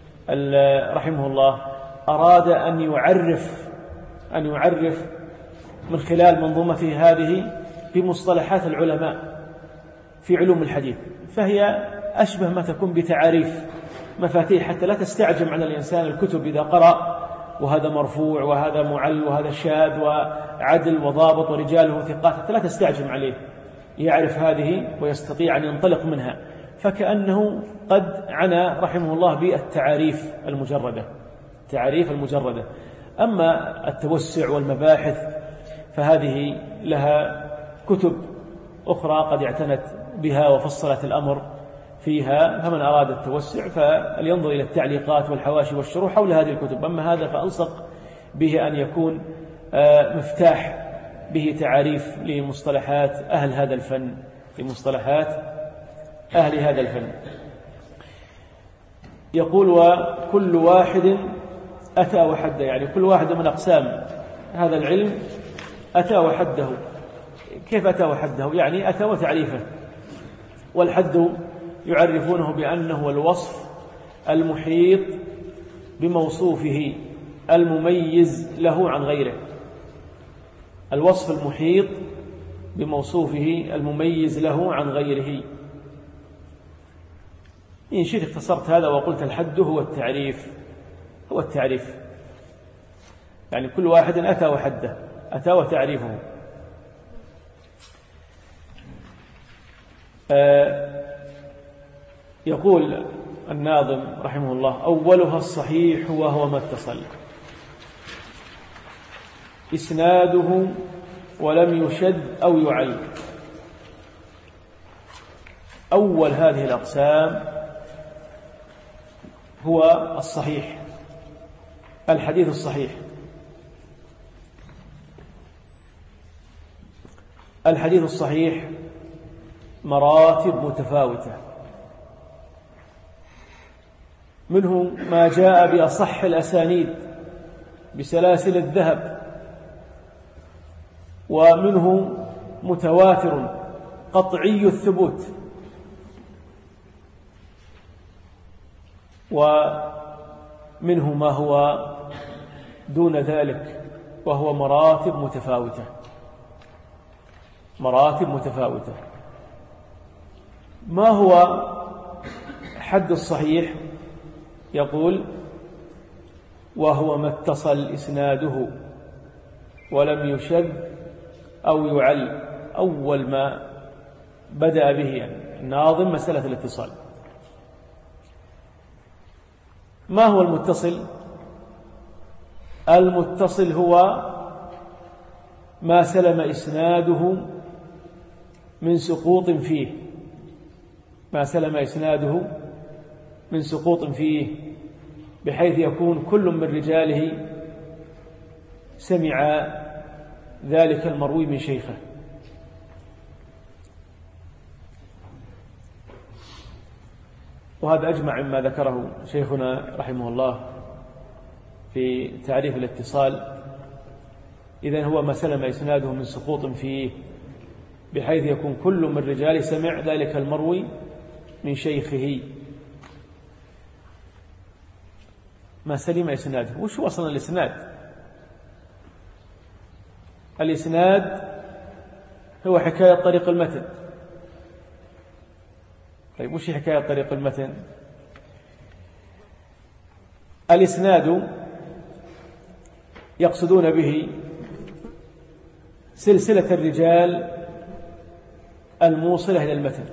رحمه الله أراد أن يعرف أن يعرف من خلال منظومته هذه بمصطلحات العلماء في علوم الحديث، فهي أشبه ما تكون بتعاريف مفاتيح، حتى لا تستعجم على الإنسان الكتب إذا قرأ وهذا مرفوع وهذا معل وهذا شاذ وعدل وضابط ورجاله ثقات، حتى لا تستعجم عليه، يعرف هذه ويستطيع أن ينطلق منها. فكأنه قد عنى رحمه الله بالتعاريف المجردة، التعاريف المجردة. أما التوسع والمباحث فهذه لها كتب أخرى قد اعتنت بها وفصلت الأمر فيها، فمن أراد التوسع فلينظر إلى التعليقات والحواشي والشروح حول هذه الكتب. أما هذا فألصق به أن يكون مفتاح به تعاريف لمصطلحات أهل هذا الفن، لمصطلحات أهل هذا الفن. يقول: وكل واحد أتى وحده، يعني كل واحد من أقسام هذا العلم أتى وحده. كيف أتى وحده؟ يعني أتى وتعريفه. والحد يعرفونه بأنه الوصف المحيط بموصوفه المميز له عن غيره. الوصف المحيط بموصوفه المميز له عن غيره. إن شئت اختصرت هذا وقلت الحد هو التعريف، هو التعريف، يعني كل واحد أتى وحده، أتى وتعريفه. آه يقول الناظم رحمه الله: أولها الصحيح وهو ما اتصل إسناده ولم يشد أو يعل. أول هذه الأقسام هو الصحيح، الحديث الصحيح. الحديث الصحيح مراتب متفاوتة، منه ما جاء بأصح الأسانيد بسلاسل الذهب، ومنه متواتر قطعي الثبوت، ومنه ما هو دون ذلك وهو مراتب متفاوتة، مراتب متفاوتة. ما هو حد الصحيح؟ يقول: وهو ما اتصل إسناده ولم يشذ أو يعل. أول ما بدأ به الناظم مسألة الاتصال. ما هو المتصل؟ المتصل هو ما سلم إسناده من سقوط فيه، ما سلم إسناده من سقوط فيه، بحيث يكون كل من رجاله سمع ذلك المروي من شيخه. وهذا أجمع مما ذكره شيخنا رحمه الله في تعريف الاتصال. إذن هو ما سلم إسناده من سقوط فيه، بحيث يكون كل من رجاله سمع ذلك المروي من شيخه. ما سلم إسناده. وش هو أصلا الإسناد؟ الإسناد هو حكاية طريق المتن. طيب وش حكاية طريق المتن؟ الإسناد يقصدون به سلسلة الرجال الموصلة إلى المتن،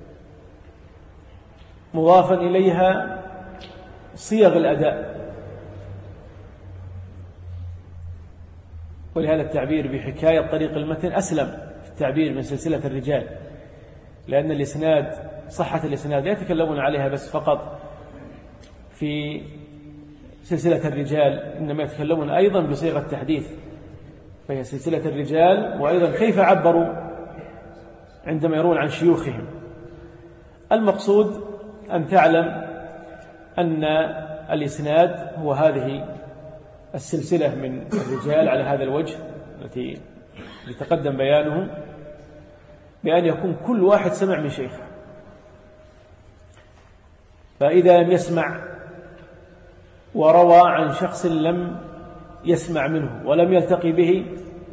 مضافا إليها صيغ الأداء. ولهذا التعبير بحكاية طريق المتن أسلم في التعبير من سلسلة الرجال، لأن الإسناد، صحة الإسناد لا يتكلمون عليها بس فقط في سلسلة الرجال، إنما يتكلمون أيضا بصيغة التحديث، فهي سلسلة الرجال، وأيضا كيف عبروا عندما يرون عن شيوخهم. المقصود أن تعلم أن الإسناد هو هذه السلسلة من الرجال على هذا الوجه التي يتقدم بيانه، بأن يكون كل واحد سمع من شيخه. فإذا لم يسمع وروى عن شخص لم يسمع منه ولم يلتقي به،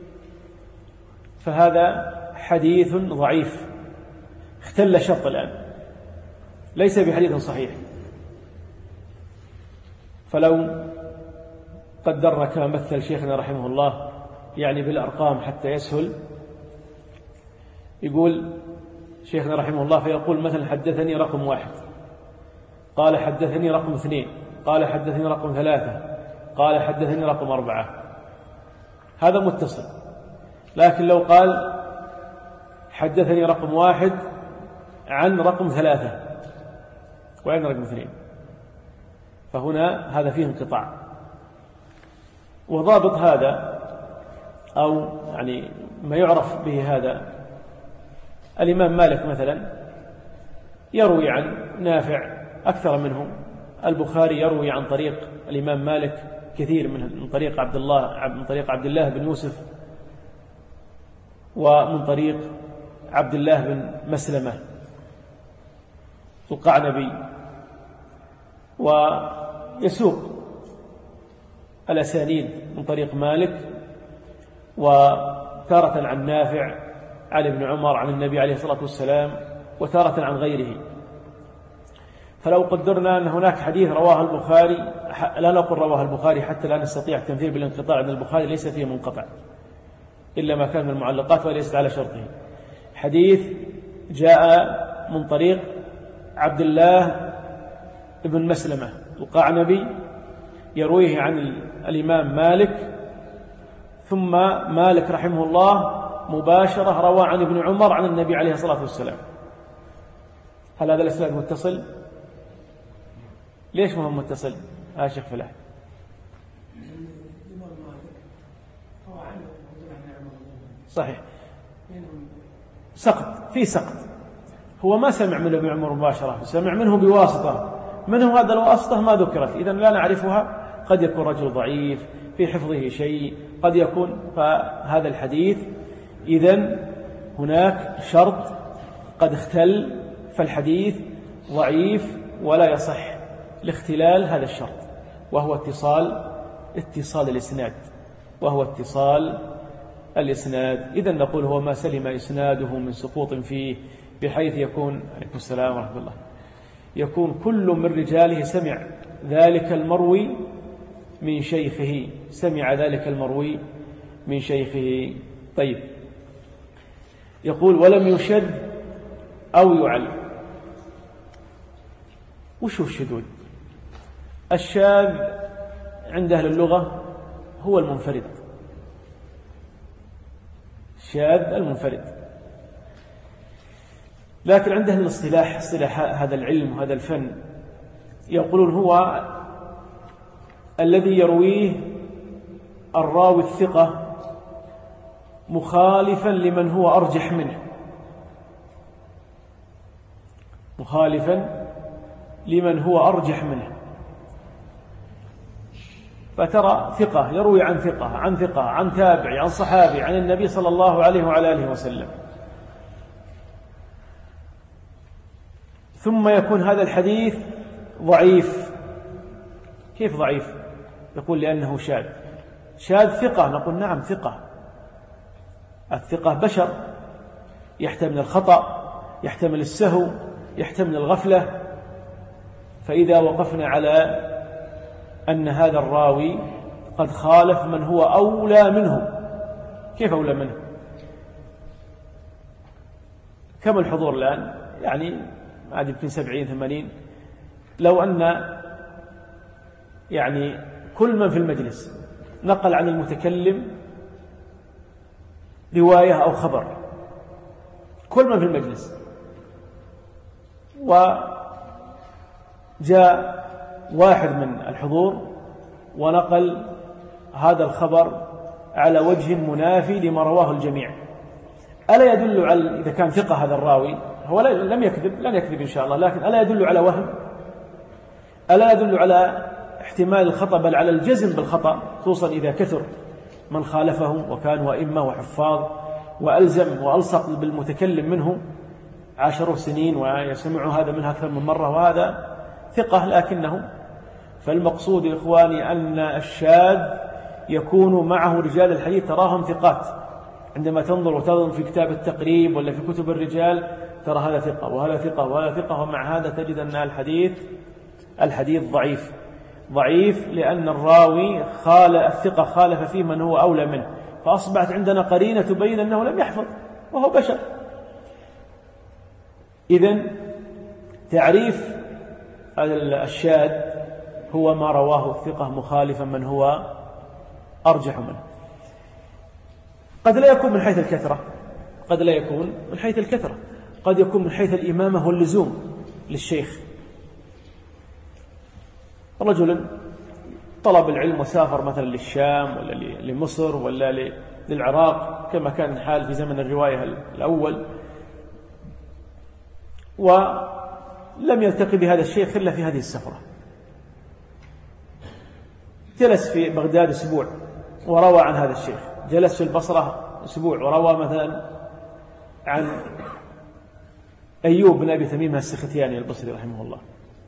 فهذا حديث ضعيف اختل شرط الآن، ليس بحديث صحيح. فلو قدرنا كما مثل شيخنا رحمه الله يعني بالأرقام حتى يسهل، يقول شيخنا رحمه الله فيقول مثلا: حدثني رقم واحد، قال حدثني رقم اثنين، قال حدثني رقم ثلاثة، قال حدثني رقم أربعة. هذا متصل. لكن لو قال حدثني رقم واحد عن رقم ثلاثة، وأين رقم اثنين؟ فهنا هذا فيه انقطاع. وضابط هذا أو يعني ما يعرف به هذا، الإمام مالك مثلا يروي عن نافع أكثر منه، البخاري يروي عن طريق الإمام مالك كثير من طريق عبد الله من طريق عبد الله بن يوسف، ومن طريق عبد الله بن مسلمة القعنبي، ويسوق الأسانيد من طريق مالك، وتارة عن نافع عن ابن عمر عن النبي عليه الصلاة والسلام، وتارة عن غيره. فلو قدرنا أن هناك حديث رواه البخاري، لا نقول رواه البخاري حتى لا نستطيع التنفير بالانقطاع، أن البخاري ليس فيه منقطع إلا ما كان من المعلقات وليست على شرطه. حديث جاء من طريق عبد الله بن مسلمة القعنبي يرويه عن الإمام مالك، ثم مالك رحمه الله مباشرة روى عن ابن عمر عن النبي عليه الصلاة والسلام. هل هذا الإسناد متصل؟ ليش ما هو متصل؟ ها شيخ فلاح. صحيح، سقط في سقط، هو ما سمع من ابن عمر مباشرة، سمع منه بواسطة، منه هذا الواسطة ما ذكرت، إذن لا نعرفها. قد يكون رجل ضعيف في حفظه شيء، قد يكون فهذا الحديث إذن هناك شرط قد اختل، فالحديث ضعيف ولا يصح لاختلال هذا الشرط، وهو اتصال اتصال الإسناد وهو اتصال الإسناد. إذن نقول هو ما سلم إسناده من سقوط فيه، بحيث يكون عليكم السلام ورحمة الله يكون كل من رجاله سمع ذلك المروي من شيخه، سمع ذلك المروي من شيخه. طيب، يقول ولم يشذ أو يعل. وش هو الشذوذ؟ الشاذ عند أهل اللغة هو المنفرد، الشاذ المنفرد. لكن عند أهل الاصطلاح، اصطلاح هذا العلم وهذا الفن، يقولون هو الذي يرويه الراوي الثقة مخالفا لمن هو أرجح منه، مخالفا لمن هو أرجح منه. فترى ثقة يروي عن ثقة عن ثقة عن تابعي عن صحابي عن النبي صلى الله عليه وعلى آله وسلم، ثم يكون هذا الحديث ضعيف. كيف ضعيف؟ يقول لأنه شاذ. شاذ ثقة، نقول نعم ثقة، الثقة بشر، يحتمل الخطأ، يحتمل السهو، يحتمل الغفلة. فإذا وقفنا على أن هذا الراوي قد خالف من هو أولى منه، كيف أولى منه؟ كم الحضور الآن؟ يعني عاد يمكن سبعين ثمانين. لو أن يعني كل من في المجلس نقل عن المتكلم رواية أو خبر، كل من في المجلس، وجاء واحد من الحضور ونقل هذا الخبر على وجه منافي لما رواه الجميع، ألا يدل على، إذا كان ثقة هذا الراوي، هو لم يكذب، لن يكذب إن شاء الله، لكن ألا يدل على وهم؟ ألا يدل على احتمال الخطأ، بل على الجزم بالخطأ، خصوصا إذا كثر من خالفهم وكانوا أئمة وحفاظ، وألزم وألصق بالمتكلم منه عشر سنين ويسمع هذا منها أكثر من مرة، وهذا ثقة لكنه. فالمقصود يا إخواني أن الشاذ يكون معه رجال الحديث تراهم ثقات، عندما تنظر وتنظر في كتاب التقريب ولا في كتب الرجال ترى هذا ثقة وهذا ثقة وهذا ثقة، ومع هذا تجد أن الحديث الحديث ضعيف. ضعيف لأن الراوي خال الثقة خالف فيه من هو أولى منه، فأصبحت عندنا قرينة تبين أنه لم يحفظ وهو بشر. إذن تعريف الشاذ هو ما رواه الثقة مخالفا من هو أرجح منه. قد لا يكون من حيث الكثرة، قد لا يكون من حيث الكثرة، قد يكون من حيث الإمامة واللزوم للشيخ، رجل طلب العلم وسافر مثلا للشام ولا لمصر ولا للعراق كما كان الحال في زمن الرواية الأول، ولم يلتقي بهذا الشيخ إلا في هذه السفرة. جلس في بغداد أسبوع وروى عن هذا الشيخ، جلس في البصرة أسبوع وروى مثلا عن أيوب بن أبي تميم السختياني البصري رحمه الله.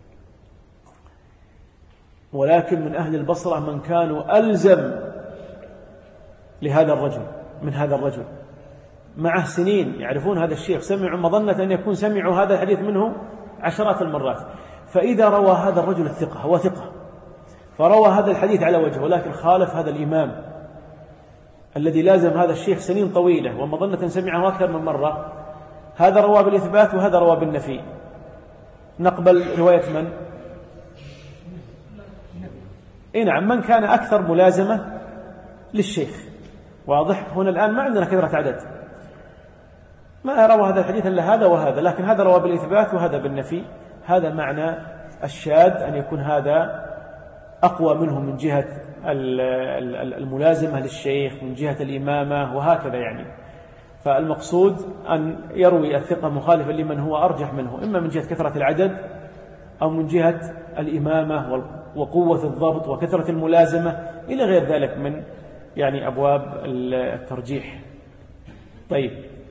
ولكن من أهل البصرة من كانوا ألزم لهذا الرجل من هذا الرجل، معه سنين يعرفون هذا الشيخ، سمعوا مظنة أن يكون سمعوا هذا الحديث منه عشرات المرات. فإذا روى هذا الرجل الثقة، هو ثقة، فروى هذا الحديث على وجهه، ولكن خالف هذا الإمام الذي لازم هذا الشيخ سنين طويلة ومظنة سمعه أكثر من مرة، هذا روى بالإثبات وهذا روى بالنفي، نقبل رواية من؟ إيه نعم، من كان أكثر ملازمة للشيخ. واضح؟ هنا الآن ما عندنا كثرة عدد، ما روى هذا الحديث إلا هذا وهذا، لكن هذا روى بالإثبات وهذا بالنفي. هذا معنى الشاذ، أن يكون هذا أقوى منه من جهة الملازمة للشيخ، من جهة الإمامة، وهكذا يعني. فالمقصود أن يروي الثقة مخالفا لمن هو أرجح منه، إما من جهة كثرة العدد أو من جهة الإمامة وقوة الضبط وكثرة الملازمة إلى غير ذلك من يعني أبواب الترجيح. طيب،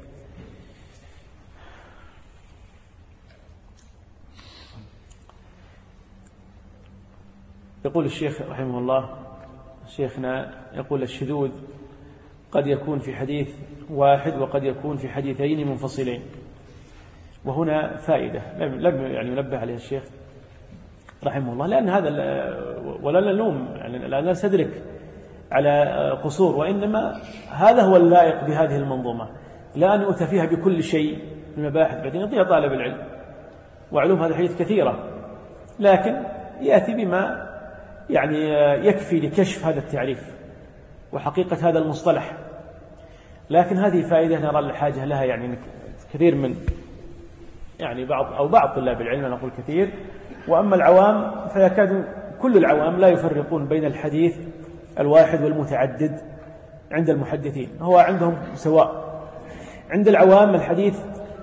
يقول الشيخ رحمه الله، شيخنا يقول الشذوذ قد يكون في حديث واحد وقد يكون في حديثين منفصلين. وهنا فائدة لم يعني ينبه عليها الشيخ رحمه الله، لأن هذا ولا نلوم يعني لا نستدرك على قصور، وإنما هذا هو اللائق بهذه المنظومة، لا أن يؤتى فيها بكل شيء من المباحث بعدين يضيع طالب العلم. وعلوم هذا الحديث كثيرة، لكن يأتي بما يعني يكفي لكشف هذا التعريف وحقيقة هذا المصطلح. لكن هذه فائدة نرى الحاجة لها، يعني كثير من يعني بعض أو بعض طلاب العلم، نقول كثير، وأما العوام فيكاد كل العوام لا يفرقون بين الحديث الواحد والمتعدد عند المحدثين، هو عندهم سواء. عند العوام الحديث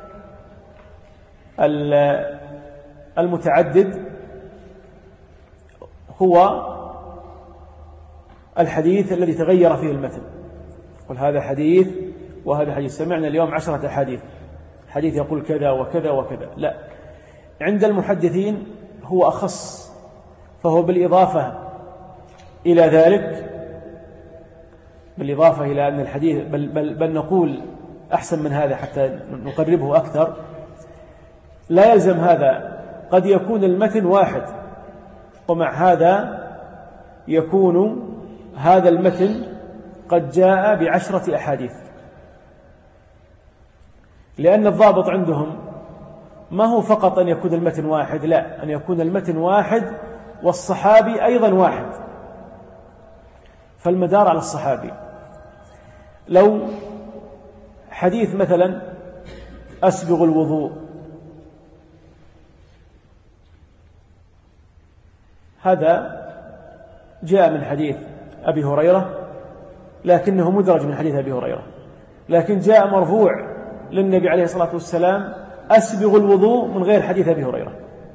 المتعدد هو الحديث الذي تغير فيه المتن، قل هذا حديث وهذا حديث، سمعنا اليوم عشرة أحاديث، حديث يقول كذا وكذا وكذا. لا، عند المحدثين هو أخص، فهو بالإضافة إلى ذلك، بالإضافة إلى أن الحديث بل, بل, بل نقول أحسن من هذا حتى نقربه أكثر، لا يلزم هذا، قد يكون المتن واحد ومع هذا يكون هذا المتن قد جاء بعشرة أحاديث، لأن الضابط عندهم ما هو فقط أن يكون المتن واحد، لا، أن يكون المتن واحد والصحابي أيضا واحد، فالمدار على الصحابي. لو حديث مثلا أسبغ الوضوء، هذا جاء من حديث أبي هريرة لكنه مدرج من حديث أبي هريرة، لكن جاء مرفوع للنبي عليه الصلاة والسلام أسبغ الوضوء من غير حديث أبي هريرة.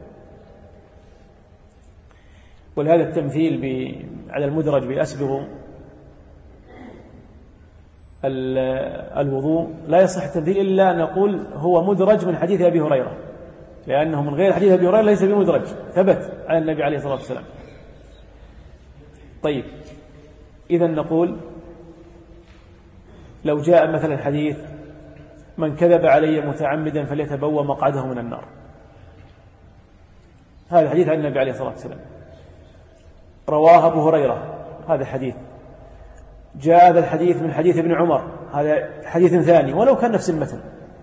ولهذا التمثيل على المدرج بأسبغ الوضوء لا يصح التمثيل إلا أن نقول هو مدرج من حديث أبي هريرة، لأنه من غير حديث أبي هريرة ليس بمدرج، ثبت على النبي عليه الصلاة والسلام. طيب، إذن نقول لو جاء مثلا حديث من كذب علي متعمدا فليتبوأ مقعده من النار، هذا حديث عن النبي عليه الصلاة والسلام، رواه أبو هريرة، هذا حديث. جاء هذا الحديث من حديث ابن عمر، هذا حديث ثاني ولو كان نفس المتن.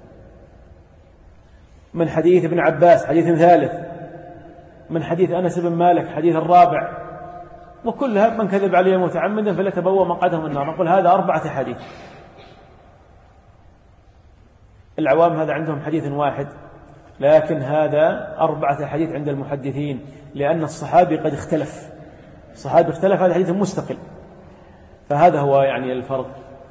من حديث ابن عباس حديث ثالث. من حديث أنس بن مالك حديث الرابع. وكلها من كذب علي متعمدا فليتبوأ مقعده من النار، نقول هذا أربعة حديث. العوام هذا عندهم حديث واحد لكن هذا أربعة حديث عند المحدثين، لأن الصحابي قد اختلف، الصحابي اختلف، هذا حديث مستقل، فهذا هو يعني الفرق.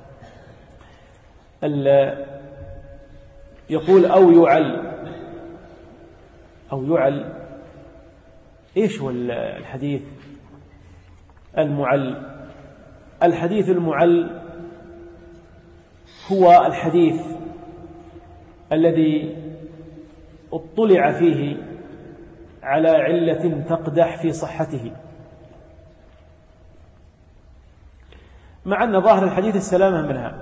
يقول أو يعل، أو يعل، إيش هو الحديث المعل؟ الحديث المعل هو الحديث الذي اطلع فيه على علة تقدح في صحته، مع أن ظاهر الحديث السلامة منها،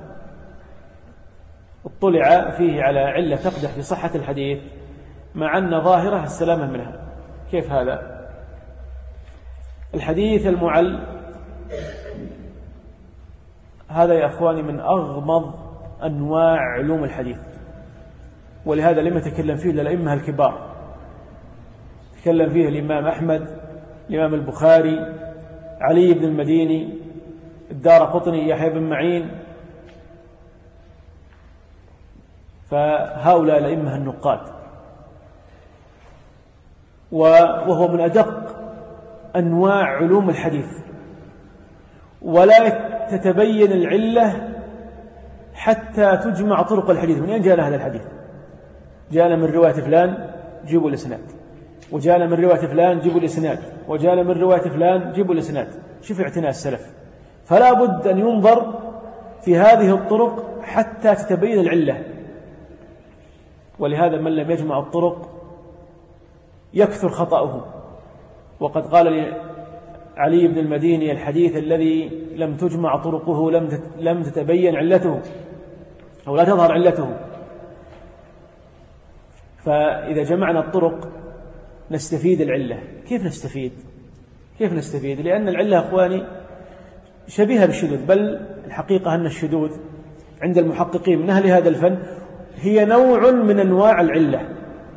اطلع فيه على علة تقدح في صحة الحديث مع أن ظاهرها السلامة منها. كيف هذا؟ الحديث المعل هذا يا أخواني من أغمض أنواع علوم الحديث، ولهذا لم يتكلم فيه الأئمة الكبار، تكلم فيه الإمام أحمد، الإمام البخاري، علي بن المديني، الدارقطني، يحيى بن معين، فهؤلاء الأئمة النقاد، وهو من أدق أنواع علوم الحديث، ولا تتبين العلة حتى تجمع طرق الحديث. من أين جاءنا هذا الحديث؟ جاءنا من رواية فلان، جيبوا الإسناد، وجاءنا من رواية فلان، جيبوا الإسناد، وجاءنا من رواية فلان، جيبوا الإسناد. شوف اعتناء السلف، فلا بد أن ينظر في هذه الطرق حتى تتبين العلة. ولهذا من لم يجمع الطرق يكثر خطأه. وقد قال لي علي بن المديني: الحديث الذي لم تجمع طرقه لم تتبين علته أو لا تظهر علته. فإذا جمعنا الطرق نستفيد العلة. كيف نستفيد؟ كيف نستفيد؟ لأن العلة أخواني شبيهة بالشذوذ، بل الحقيقة أن الشذوذ عند المحققين من أهل هذا الفن هي نوع من أنواع العلة.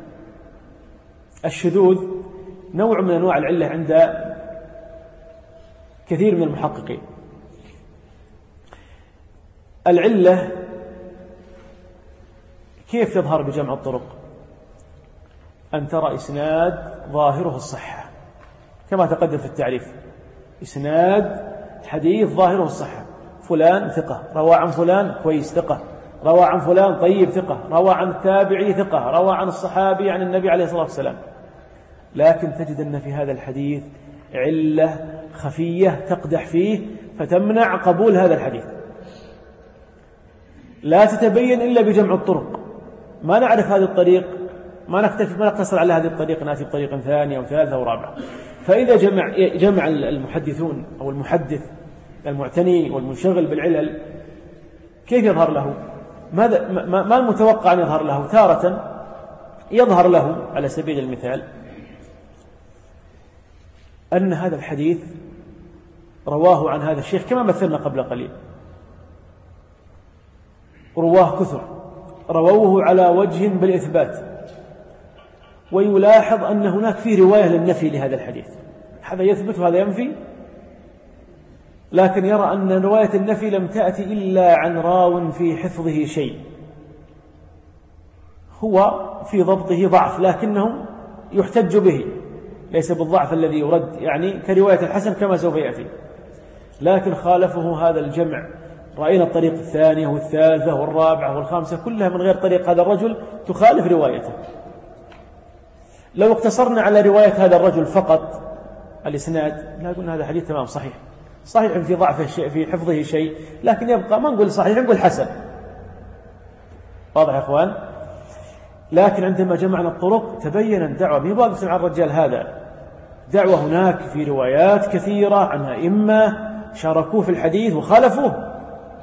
الشذوذ نوع من أنواع العلة عند كثير من المحققين. العلة كيف تظهر بجمع الطرق؟ أن ترى إسناد ظاهره الصحة كما تقدم في التعريف، إسناد حديث ظاهره الصحة، فلان ثقة روى عن فلان كويس ثقة، روى عن فلان طيب ثقة، روى عن التابعي ثقة، روى عن الصحابي عن النبي عليه الصلاة والسلام. لكن تجد أن في هذا الحديث علة خفية تقدح فيه فتمنع قبول هذا الحديث، لا تتبين إلا بجمع الطرق. ما نعرف هذه الطريق، ما نكتفي ما نقتصر على هذه الطريق، نأتي بطريق ثانية وثالثة ورابعة. فإذا جمع جمع المحدثون أو المحدث المعتني والمنشغل بالعلل كيف يظهر له؟ ماذا ما المتوقع أن يظهر له؟ تارة يظهر له على سبيل المثال أن هذا الحديث رواه عن هذا الشيخ كما مثلنا قبل قليل، رواه كثر رووه على وجه بالإثبات، ويلاحظ أن هناك في رواية للنفي لهذا الحديث، هذا يثبت وهذا ينفي، لكن يرى أن رواية النفي لم تأتي إلا عن راو في حفظه شيء، هو في ضبطه ضعف لكنه يحتج به، ليس بالضعف الذي يرد يعني كرواية الحسن كما سوف يأتي، لكن خالفه هذا الجمع. رأينا الطريق الثانية والثالثة والرابعة والخامسة كلها من غير طريق هذا الرجل تخالف روايته. لو اقتصرنا على رواية هذا الرجل فقط الإسناد لا قلنا هذا حديث تمام صحيح، صحيح في ضعفه في حفظه شيء، لكن يبقى ما نقول صحيح نقول حسن. واضح يا أخوان؟ لكن عندما جمعنا الطرق تبين الدعوة به واقف على الرجال هذا، دعوة هناك في روايات كثيرة عن أئمة شاركوه في الحديث وخالفوه،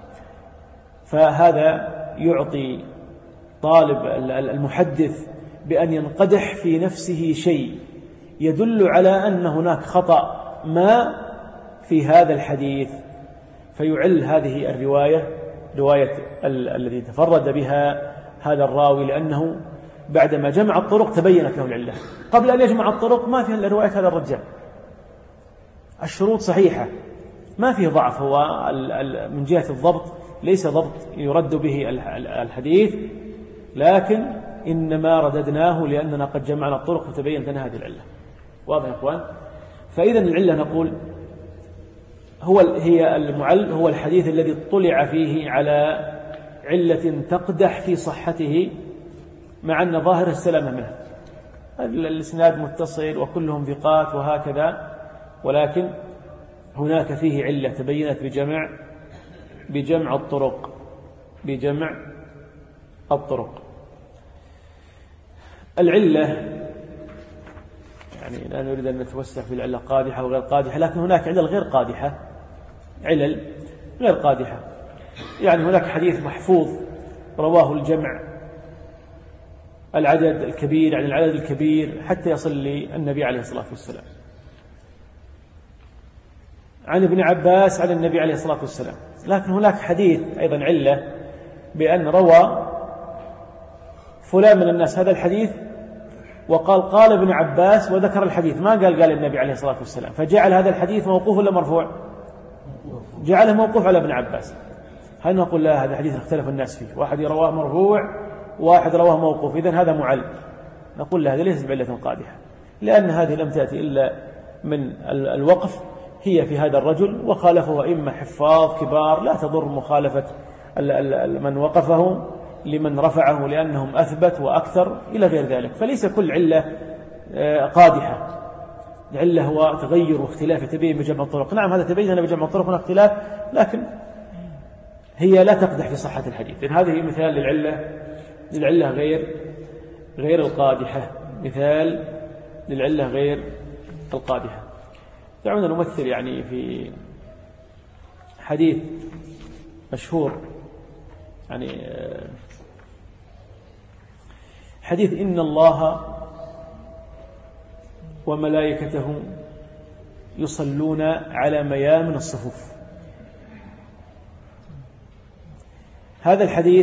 فهذا يعطي طالب المحدث بأن ينقدح في نفسه شيء يدل على أن هناك خطأ ما في هذا الحديث، فيعل هذه الرواية رواية الذي تفرد بها هذا الراوي، لأنه بعدما جمع الطرق تبينت له العلة. قبل أن يجمع الطرق ما فيها إلا رواية هذا الرجال، الشروط صحيحة ما فيه ضعف، هو من جهة الضبط ليس ضبط يرد به الحديث، لكن إنما رددناه لأننا قد جمعنا الطرق وتبينت لنا هذه العلة. واضح يا إخوان؟ فإذا العلة نقول هو هي المعل هو الحديث الذي اطلع فيه على علة تقدح في صحته مع أن ظاهر السلامة منها، الإسناد متصل وكلهم ثقات وهكذا، ولكن هناك فيه علة تبينت بجمع بجمع الطرق بجمع الطرق. العلة يعني لا نريد أن نتوسع في العلة قادحة وغير قادحة، لكن هناك علل غير قادحة، علل غير قادحة. يعني هناك حديث محفوظ رواه الجمع العدد الكبير، يعني العدد الكبير حتى يصل للنبي عليه الصلاة والسلام، عن ابن عباس عن النبي عليه الصلاة والسلام. لكن هناك حديث أيضا علة بأن روى فلان من الناس هذا الحديث وقال قال ابن عباس وذكر الحديث، ما قال قال النبي عليه الصلاة والسلام، فجعل هذا الحديث موقوف ولا مرفوع؟ جعله موقوف على ابن عباس. هل نقول لا هذا حديث اختلف الناس فيه، واحد رواه مرفوع واحد رواه موقوف، إذن هذا معل؟ نقول لا، هذا ليس بعلة قادحة، لأن هذه لم تأتي إلا من الوقف هي في هذا الرجل، وخالفه أئمة حفاظ كبار، لا تضر مخالفة من وقفه لمن رفعه لأنهم أثبت وأكثر إلى غير ذلك. فليس كل علة قادحة، العلة هو تغير واختلاف يتبين بجمع الطرق. نعم هذا تبين بجمع الطرق هناك اختلاف، لكن هي لا تقدح في صحة الحديث. إن هذه مثال للعلة للعلة غير غير القادحة، مثال للعلة غير القادحة. دعونا نمثل يعني في حديث مشهور، يعني حديث إن الله وملائكته يصلون على ميامن الصفوف. هذا الحديث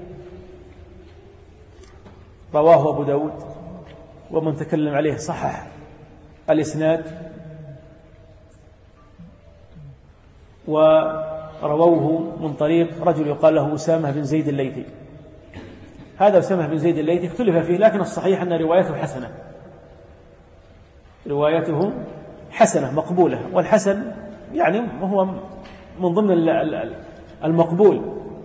رواه أبو داود، ومن تكلم عليه صحح الإسناد، ورووه من طريق رجل يقال له أسامة بن زيد الليثي. هذا أسامة بن زيد الليثي اختلف فيه، لكن الصحيح أن روايته حسنة، روايته حسنة مقبولة، والحسن يعني هو من ضمن المقبول،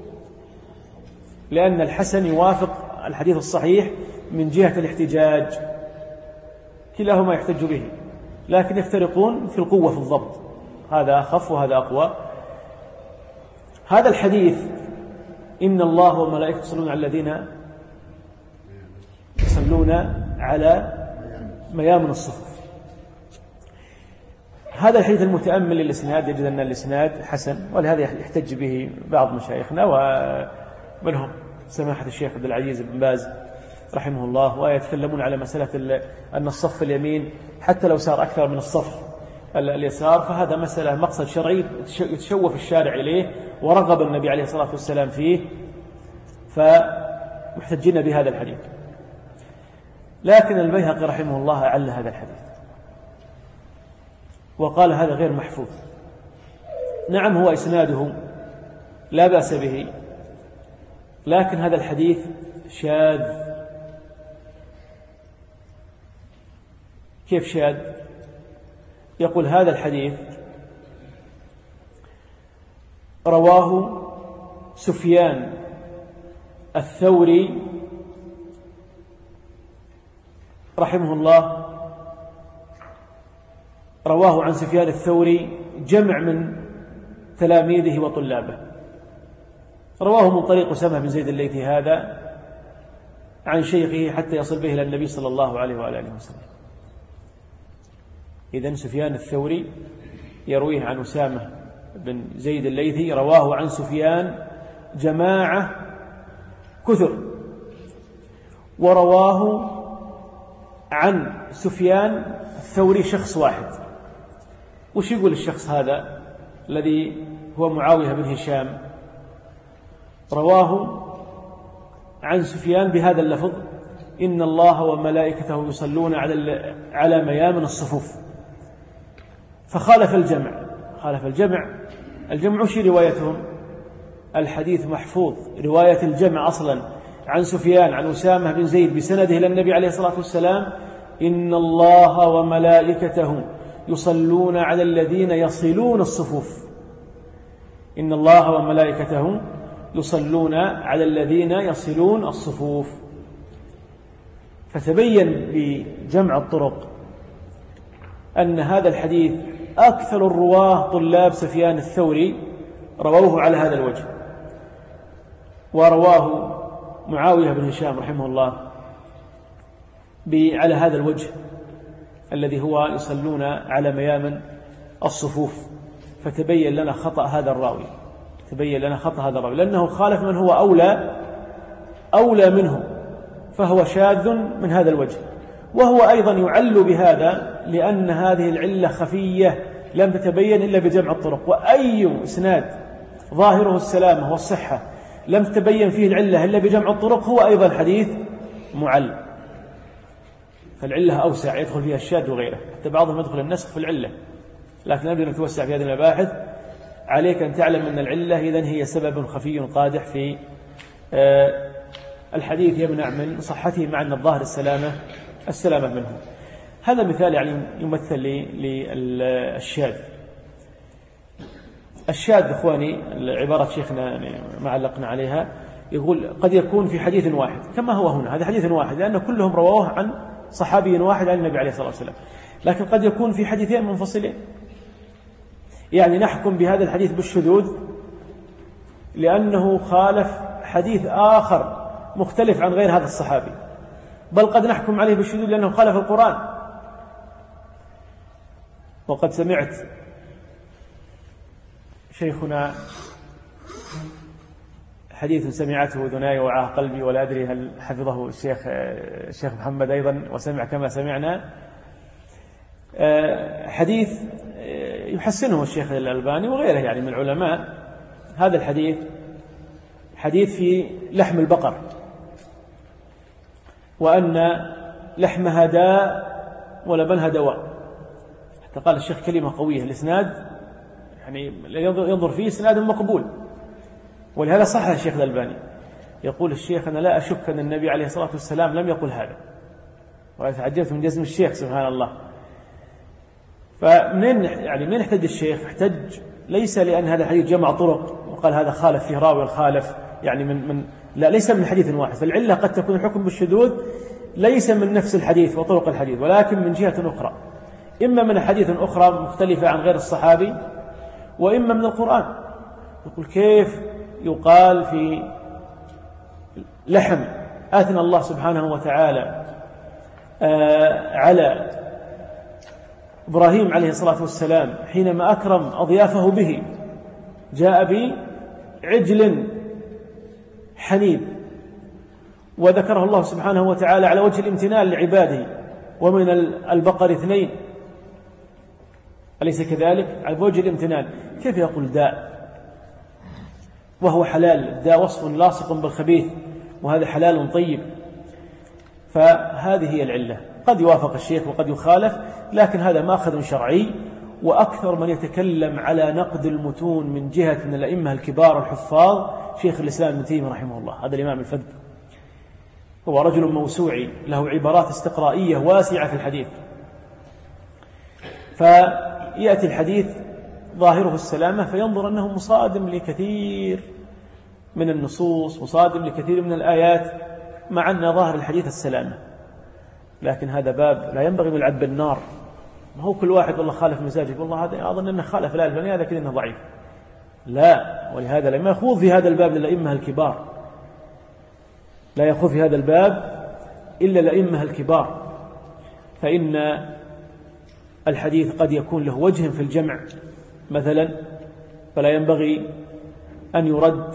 لأن الحسن يوافق الحديث الصحيح من جهة الاحتجاج، كلاهما يحتج به، لكن يفترقون في القوة في الضبط، هذا أخف وهذا أقوى. هذا الحديث إن الله وملائكته يصلون على الذين يصلون على ميامن الصفوف. هذا الحديث المتأمل للإسناد يجد أن الإسناد حسن، ولهذا يحتج به بعض مشايخنا، ومنهم سماحة الشيخ عبد العزيز بن باز رحمه الله، ويتكلمون على مسألة أن الصف اليمين حتى لو صار أكثر من الصف اليسار فهذا مسألة مقصد شرعي يتشوف الشارع إليه ورغب النبي عليه الصلاة والسلام فيه، فمحتجين بهذا الحديث. لكن البيهقي رحمه الله أعل هذا الحديث وقال هذا غير محفوظ. نعم هو إسناده لا بأس به، لكن هذا الحديث شاذ. كيف شاذ؟ يقول هذا الحديث رواه سفيان الثوري رحمه الله، رواه عن سفيان الثوري جمع من تلاميذه وطلابه، رواه من طريق أسامة بن زيد الليثي هذا عن شيخه حتى يصل به إلى النبي صلى الله عليه وآله وسلم. إذن سفيان الثوري يرويه عن أسامة بن زيد الليثي، رواه عن سفيان جماعة كثر، ورواه عن سفيان الثوري شخص واحد. وش يقول الشخص هذا الذي هو معاوية بن هشام؟ رواه عن سفيان بهذا اللفظ إن الله وملائكته يصلون على على ميامن الصفوف، فخالف الجمع. خالف الجمع الجمع وش روايتهم؟ الحديث محفوظ، رواية الجمع أصلا عن سفيان عن أسامة بن زيد بسنده إلى النبي عليه الصلاة والسلام: إن الله وملائكته يصلون على الذين يصلون الصفوف. إن الله وملائكته يصلون على الذين يصلون الصفوف. فتبين بجمع الطرق أن هذا الحديث أكثر الرواه طلاب سفيان الثوري رووه على هذا الوجه، ورواه معاوية بن هشام رحمه الله على هذا الوجه الذي هو يصلون على ميامن الصفوف. فتبين لنا خطأ هذا الراوي، تبين لنا خطأ هذا الراوي لأنه خالف من هو أولى أولى منه، فهو شاذ من هذا الوجه. وهو أيضا يعل بهذا لأن هذه العلة خفية لم تتبين إلا بجمع الطرق، وأي إسناد ظاهره السلامة والصحة لم تتبين فيه العلة إلا بجمع الطرق هو أيضا حديث معل. فالعلة أوسع، يدخل فيها الشاذ وغيره، حتى بعضهم يدخل النسخ في العلة، لكن قبل أن نتوسع في هذه المباحث عليك أن تعلم أن العلة إذن هي سبب خفي قادح في الحديث يمنع من صحته، مع أن الظاهر السلامة السلامة منه. هذا مثال يعني يمثل للشاذ. الشاذ إخواني عبارة شيخنا ما علقنا عليها، يقول قد يكون في حديث واحد كما هو هنا، هذا حديث واحد لأن كلهم رواه عن صحابي واحد عن النبي عليه الصلاة والسلام، لكن قد يكون في حديثين منفصلين. يعني نحكم بهذا الحديث بالشذوذ لأنه خالف حديث آخر مختلف عن غير هذا الصحابي، بل قد نحكم عليه بالشذوذ لأنه خالف القرآن. وقد سمعت شيخنا حديث سمعته أذناي ووعاه قلبي ولا أدري هل حفظه الشيخ الشيخ محمد أيضا وسمع كما سمعنا، حديث يحسنه الشيخ الألباني وغيره يعني من العلماء. هذا الحديث حديث في لحم البقر، وأن لحمها داء ولبنها دواء، حتى قال الشيخ كلمة قوية، الإسناد يعني ينظر فيه إسناد مقبول، ولهذا صح الشيخ الألباني. يقول الشيخ: أنا لا أشك أن النبي عليه الصلاة والسلام لم يقل هذا، وتعجبت من جزم الشيخ سبحان الله. فمن يعني من احتج الشيخ؟ احتج ليس لأن هذا الحديث جمع طرق وقال هذا خالف فيه راوي الخالف يعني من من لا ليس من حديث واحد، فالعلة قد تكون الحكم بالشذوذ ليس من نفس الحديث وطرق الحديث، ولكن من جهة أخرى، إما من حديث أخرى مختلفة عن غير الصحابي، وإما من القرآن. يقول كيف يقال في لحم آثنى الله سبحانه وتعالى آه على إبراهيم عليه الصلاة والسلام حينما أكرم أضيافه به، جاء بعجل حنيذ وذكره الله سبحانه وتعالى على وجه الامتنان لعباده، ومن البقر اثنين، أليس كذلك؟ على وجه الامتنان. كيف يقول داء وهو حلال؟ الداء وصف لاصق بالخبيث، وهذا حلال طيب. فهذه هي العلة. قد يوافق الشيخ وقد يخالف، لكن هذا ماخذ شرعي. وأكثر من يتكلم على نقد المتون من جهة من الأئمة الكبار الحفاظ شيخ الإسلام ابن تيمية رحمه الله، هذا الإمام الفذ، هو رجل موسوعي له عبارات استقرائية واسعة في الحديث. فيأتي الحديث ظاهره السلامة فينظر أنه مصادم لكثير من النصوص، مصادم لكثير من الآيات، مع أن ظاهر الحديث السلامة. لكن هذا باب لا ينبغي بالعب بالنار. ما هو كل واحد والله خالف مزاجك والله هذا أظن أنه خالف لا الفلاني هذا كذا أنه ضعيف، لا. ولهذا لما يخوض في هذا الباب للأئمة الكبار، لا يخوض في هذا الباب إلا الأئمة الكبار، فإن الحديث قد يكون له وجه في الجمع مثلا، فلا ينبغي أن يرد.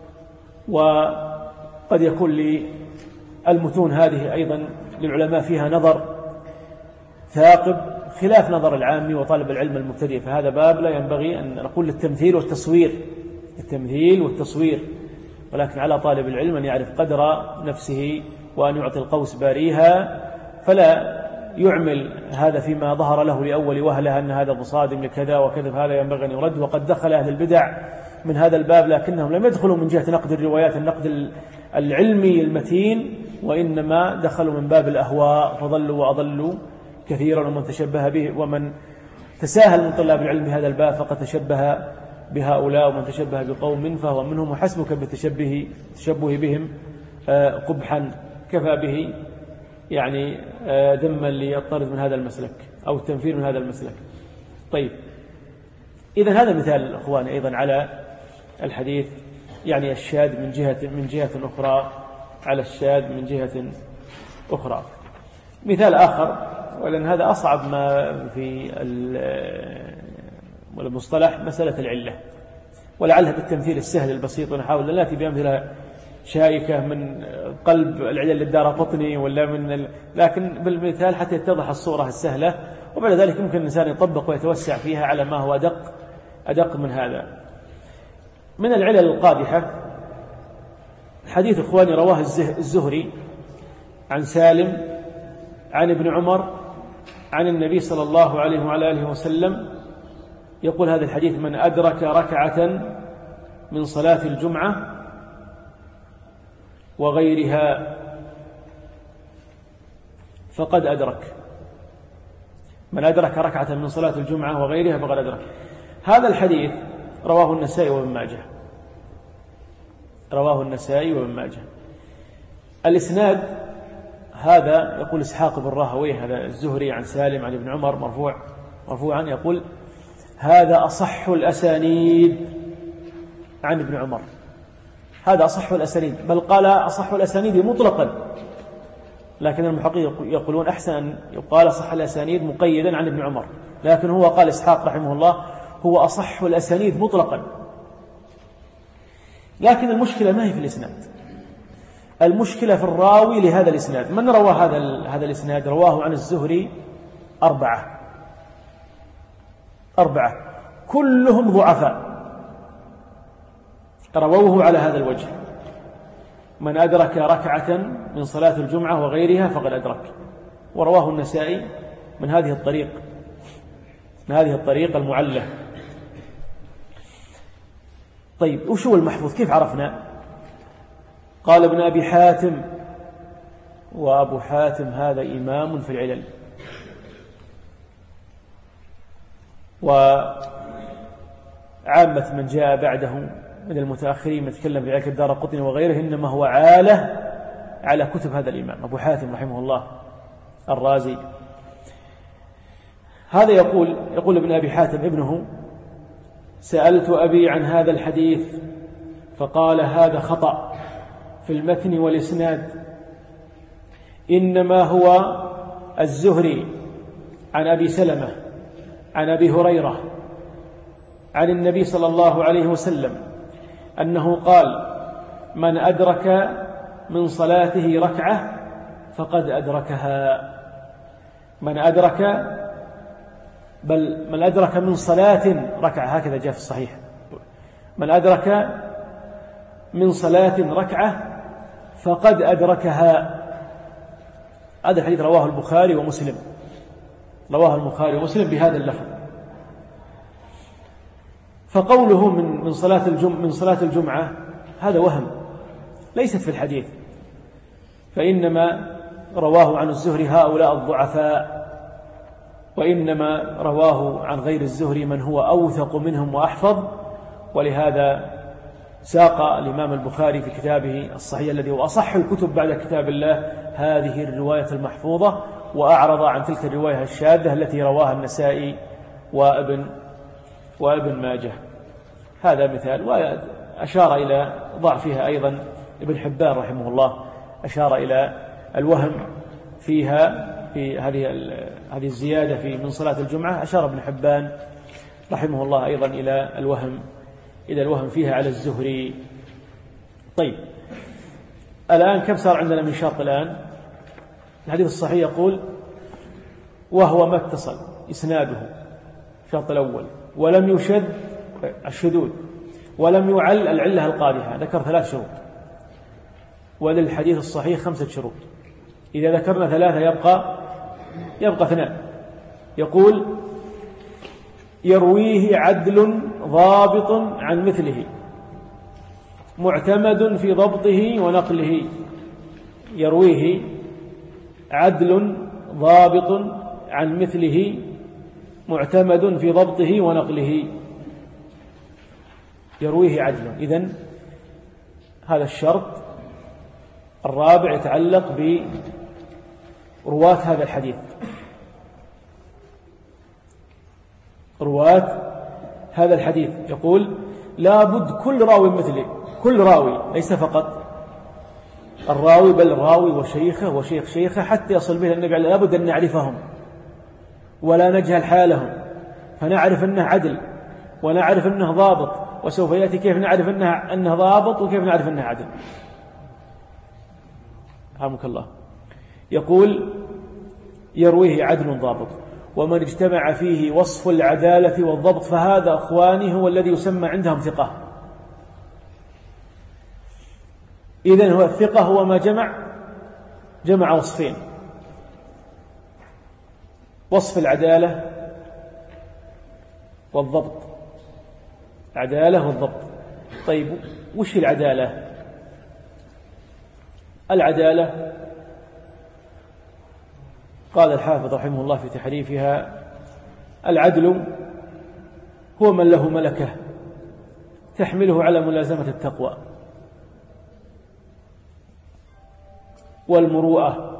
وقد يكون للمتون هذه أيضا للعلماء فيها نظر ثاقب خلاف نظر العامي وطالب العلم المبتدئ، فهذا باب لا ينبغي أن نقول للتمثيل والتصوير، التمثيل والتصوير، ولكن على طالب العلم أن يعرف قدر نفسه وأن يعطي القوس باريها، فلا يعمل هذا فيما ظهر له لأول وهلة أن هذا مصادم لكذا وكذا، فهذا ينبغي أن يرد. وقد دخل أهل البدع من هذا الباب، لكنهم لم يدخلوا من جهة نقد الروايات النقد العلمي المتين، وإنما دخلوا من باب الأهواء فضلوا وأضلوا كثيرا. ومن تشبه به ومن تساهل من طلاب العلم بهذا الباب فقد تشبه بهؤلاء، ومن تشبه بقوم فهو منهم، وحسبك بالتشبه تشبه بهم قبحا كفى به يعني ذما ليطرد من هذا المسلك أو التنفير من هذا المسلك. طيب، إذن هذا مثال أخواني أيضا على الحديث يعني الشاذ من جهة من جهة أخرى، على الشاذ من جهة أخرى. مثال آخر، ولأن هذا أصعب ما في المصطلح، مسألة العلة، ولعلها بالتمثيل السهل البسيط، ونحاول أن نأتي بأمثلة شائكة من قلب العلل للدارقطني ولا من ال... لكن بالمثال حتى يتضح الصورة السهلة، وبعد ذلك ممكن الإنسان يطبق ويتوسع فيها على ما هو أدق أدق من هذا. من العلل القادحة حديث إخواني رواه الزهري عن سالم عن ابن عمر عن النبي صلى الله عليه وعلى آله وسلم يقول هذا الحديث: من أدرك ركعة من صلاة الجمعة وغيرها فقد أدرك. من أدرك ركعة من صلاة الجمعة وغيرها فقد أدرك. هذا الحديث رواه النسائي وابن ماجه، رواه النسائي وابن ماجه. الإسناد هذا يقول إسحاق بن راهويه، هذا الزهري عن سالم عن ابن عمر مرفوع مرفوعا، يقول: هذا أصح الأسانيد عن ابن عمر. هذا أصح الأسانيد، بل قال أصح الأسانيد مطلقا، لكن المحققين يقولون أحسن أن يقال أصح الأسانيد مقيدا عن ابن عمر، لكن هو قال إسحاق رحمه الله هو أصح الأسانيد مطلقا. لكن المشكلة ما هي في الإسناد، المشكلة في الراوي لهذا الإسناد. من روى هذا هذا الإسناد؟ رواه عن الزهري أربعة أربعة كلهم ضعفاء، رووه على هذا الوجه: من أدرك ركعة من صلاة الجمعة وغيرها فقد أدرك. ورواه النسائي من هذه الطريق من هذه الطريقة المعلة. طيب، وشو المحفوظ؟ كيف عرفنا؟ قال ابن أبي حاتم، وأبو حاتم هذا إمام في العلل، وعامة من جاء بعده من المتأخرين يتكلم في علل الدارقطني وغيره إنما هو عالة على كتب هذا الإمام أبو حاتم رحمه الله الرازي. هذا يقول يقول ابن أبي حاتم ابنه: سألت أبي عن هذا الحديث فقال: هذا خطأ في المتن والإسناد، إنما هو الزهري عن أبي سلمة عن أبي هريرة عن النبي صلى الله عليه وسلم أنه قال: من أدرك من صلاته ركعة فقد أدركها. من أدرك بل من أدرك من صلاة ركعة، هكذا جاء في الصحيح: من أدرك من صلاة ركعة فقد أدركها. هذا الحديث رواه البخاري ومسلم، رواه البخاري ومسلم بهذا اللفظ. فقوله من من صلاة الجمعة من صلاة الجمعة هذا وهم، ليست في الحديث، فإنما رواه عن الزهري هؤلاء الضعفاء، وإنما رواه عن غير الزهري من هو أوثق منهم وأحفظ. ولهذا ساق الإمام البخاري في كتابه الصحيح الذي هو أصح الكتب بعد كتاب الله هذه الرواية المحفوظة، وأعرض عن تلك الرواية الشاذة التي رواها النسائي وابن وابن ماجه. هذا مثال. وأشار إلى ضعفها أيضا ابن حبان رحمه الله، أشار إلى الوهم فيها في هذه هذه الزيادة في من صلاة الجمعة. أشار ابن حبان رحمه الله أيضا إلى الوهم إلى الوهم فيها على الزهري. طيب، الآن كم صار عندنا من شرط؟ الآن الحديث الصحيح يقول: وهو ما اتصل إسناده، الشرط الأول، ولم يشذ الشذوذ، ولم يعل العلة القادحة. ذكر ثلاث شروط، وللحديث الصحيح خمسة شروط. إذا ذكرنا ثلاثة يبقى يبقى اثنان. يقول: يرويه عدل ضابط عن مثله معتمد في ضبطه ونقله. يرويه عدل ضابط عن مثله معتمد في ضبطه ونقله. يرويه عدل. إذن هذا الشرط الرابع يتعلق برواة هذا الحديث. رواة هذا الحديث يقول لابد كل راوي مثله، كل راوي ليس فقط الراوي بل الراوي وشيخه وشيخ شيخه حتى يصل به النبي عليه. لابد أن نعرفهم ولا نجهل حالهم، فنعرف أنه عدل ونعرف أنه ضابط، وسوف يأتي كيف نعرف أنه, أنه ضابط وكيف نعرف أنه عدل. رحمك الله. يقول يرويه عدل ضابط. ومن اجتمع فيه وصف العدالة والضبط فهذا أخواني هو الذي يسمى عندهم ثقة. إذن هو الثقة هو ما جمع جمع وصفين: وصف العدالة والضبط. عدالة والضبط. طيب وش العدالة؟ العدالة قال الحافظ رحمه الله في تحريفها: العدل هو من له ملكة تحمله على ملازمة التقوى والمروءة.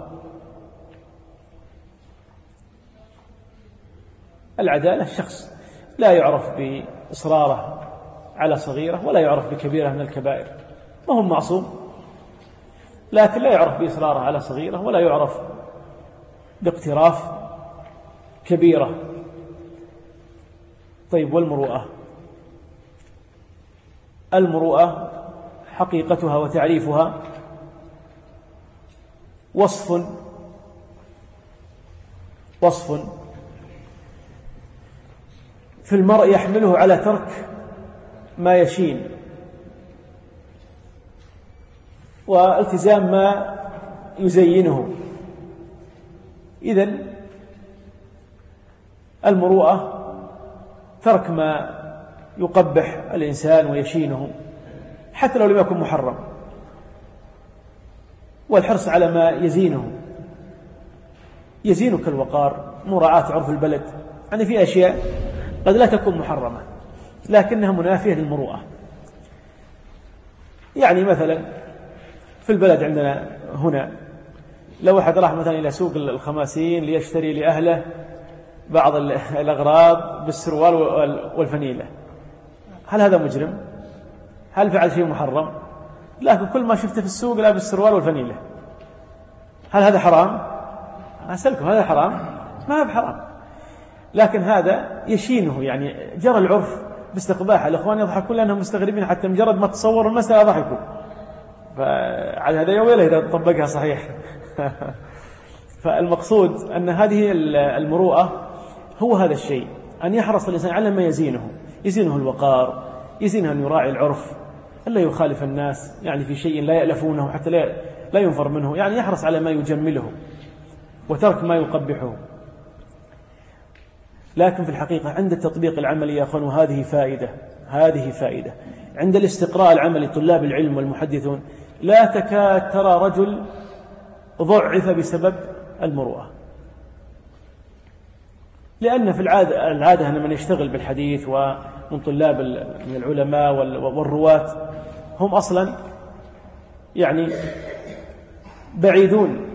العدالة شخص لا يعرف بإصراره على صغيرة ولا يعرف بكبيرة من الكبائر، ما هو معصوم، لكن لا يعرف بإصراره على صغيرة ولا يعرف باقتراف كبيرة. طيب والمروءة؟ المروءة حقيقتها وتعريفها وصف وصف في المرء يحمله على ترك ما يشين والتزام ما يزينه. إذن المروءة ترك ما يقبح الإنسان ويشينه حتى لو لم يكن محرم، والحرص على ما يزينه. يزينك الوقار، مراعاة عرف البلد، يعني في أشياء قد لا تكون محرمة لكنها منافية للمروءة. يعني مثلا في البلد عندنا هنا لو أحد راح مثلا إلى سوق الخماسين ليشتري لأهله بعض الأغراض بالسروال والفنيلة، هل هذا مجرم؟ هل فعل شيء محرم؟ لكن كل ما شفته في السوق لا بالسروال والفنيلة، هل هذا حرام؟ أسألكم هذا حرام؟ ما هو بحرام، لكن هذا يشينه، يعني جرى العرف باستقباح. الأخوان يضحكون لأنهم مستغربين حتى مجرد ما تصوروا المسألة ضحكوا، فعلى هذا يويله إذا طبقها صحيح. فالمقصود أن هذه المروءة هو هذا الشيء، أن يحرص الإنسان على ما يزينه، يزينه الوقار، يزينه أن يراعي العرف، ألا يخالف الناس يعني في شيء لا يألفونه حتى لا لا ينفر منه، يعني يحرص على ما يجمله وترك ما يقبحه. لكن في الحقيقة عند التطبيق العملي يا أخوان، وهذه فائدة، هذه فائدة عند الاستقراء العملي، طلاب العلم والمحدثون لا تكاد ترى رجل ضعف بسبب المروءة، لأن في العادة, العادة أن من يشتغل بالحديث ومن طلاب من العلماء والرواة هم أصلا يعني بعيدون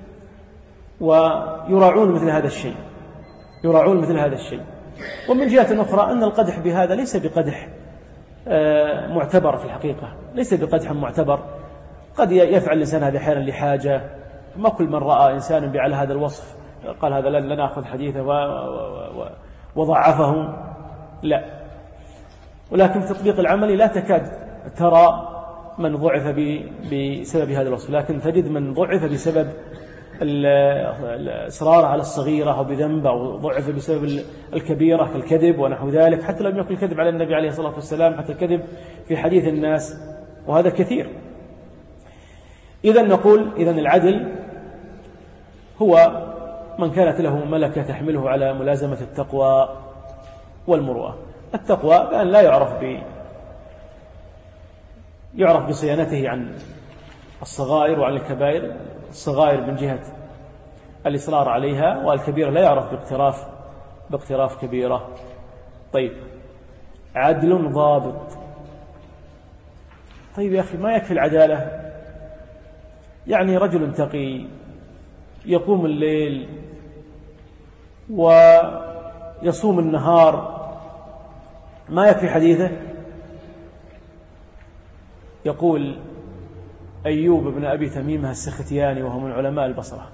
ويراعون مثل هذا الشيء، يراعون مثل هذا الشيء. ومن جهة أخرى أن القدح بهذا ليس بقدح معتبر في الحقيقة، ليس بقدح معتبر. قد يفعل الإنسان هذا أحيانا لحاجة، ما كل من رأى إنسان بعلى هذا الوصف قال هذا لن نأخذ حديثه وضعفه، لا. ولكن في التطبيق العملي لا تكاد ترى من ضعف بسبب هذا الوصف، لكن تجد من ضعف بسبب الإصرار على الصغيرة أو بذنب، أو ضعف بسبب الكبيرة كالكذب ونحو ذلك، حتى لم يكن الكذب على النبي عليه الصلاة والسلام، حتى الكذب في حديث الناس، وهذا كثير. إذن نقول إذن العدل هو من كانت له ملكة تحمله على ملازمة التقوى والمروءة. التقوى بأن لا يعرف ب يعرف بصيانته عن الصغائر وعن الكبائر، الصغائر من جهة الإصرار عليها، والكبيرة لا يعرف باقتراف باقتراف كبيرة. طيب، عدل ضابط. طيب يا أخي، ما يكفي العدالة؟ يعني رجل تقي يقوم الليل ويصوم النهار، ما يكفي حديثه؟ يقول أيوب بن أبي تميمة السختياني وهو من علماء البصرة،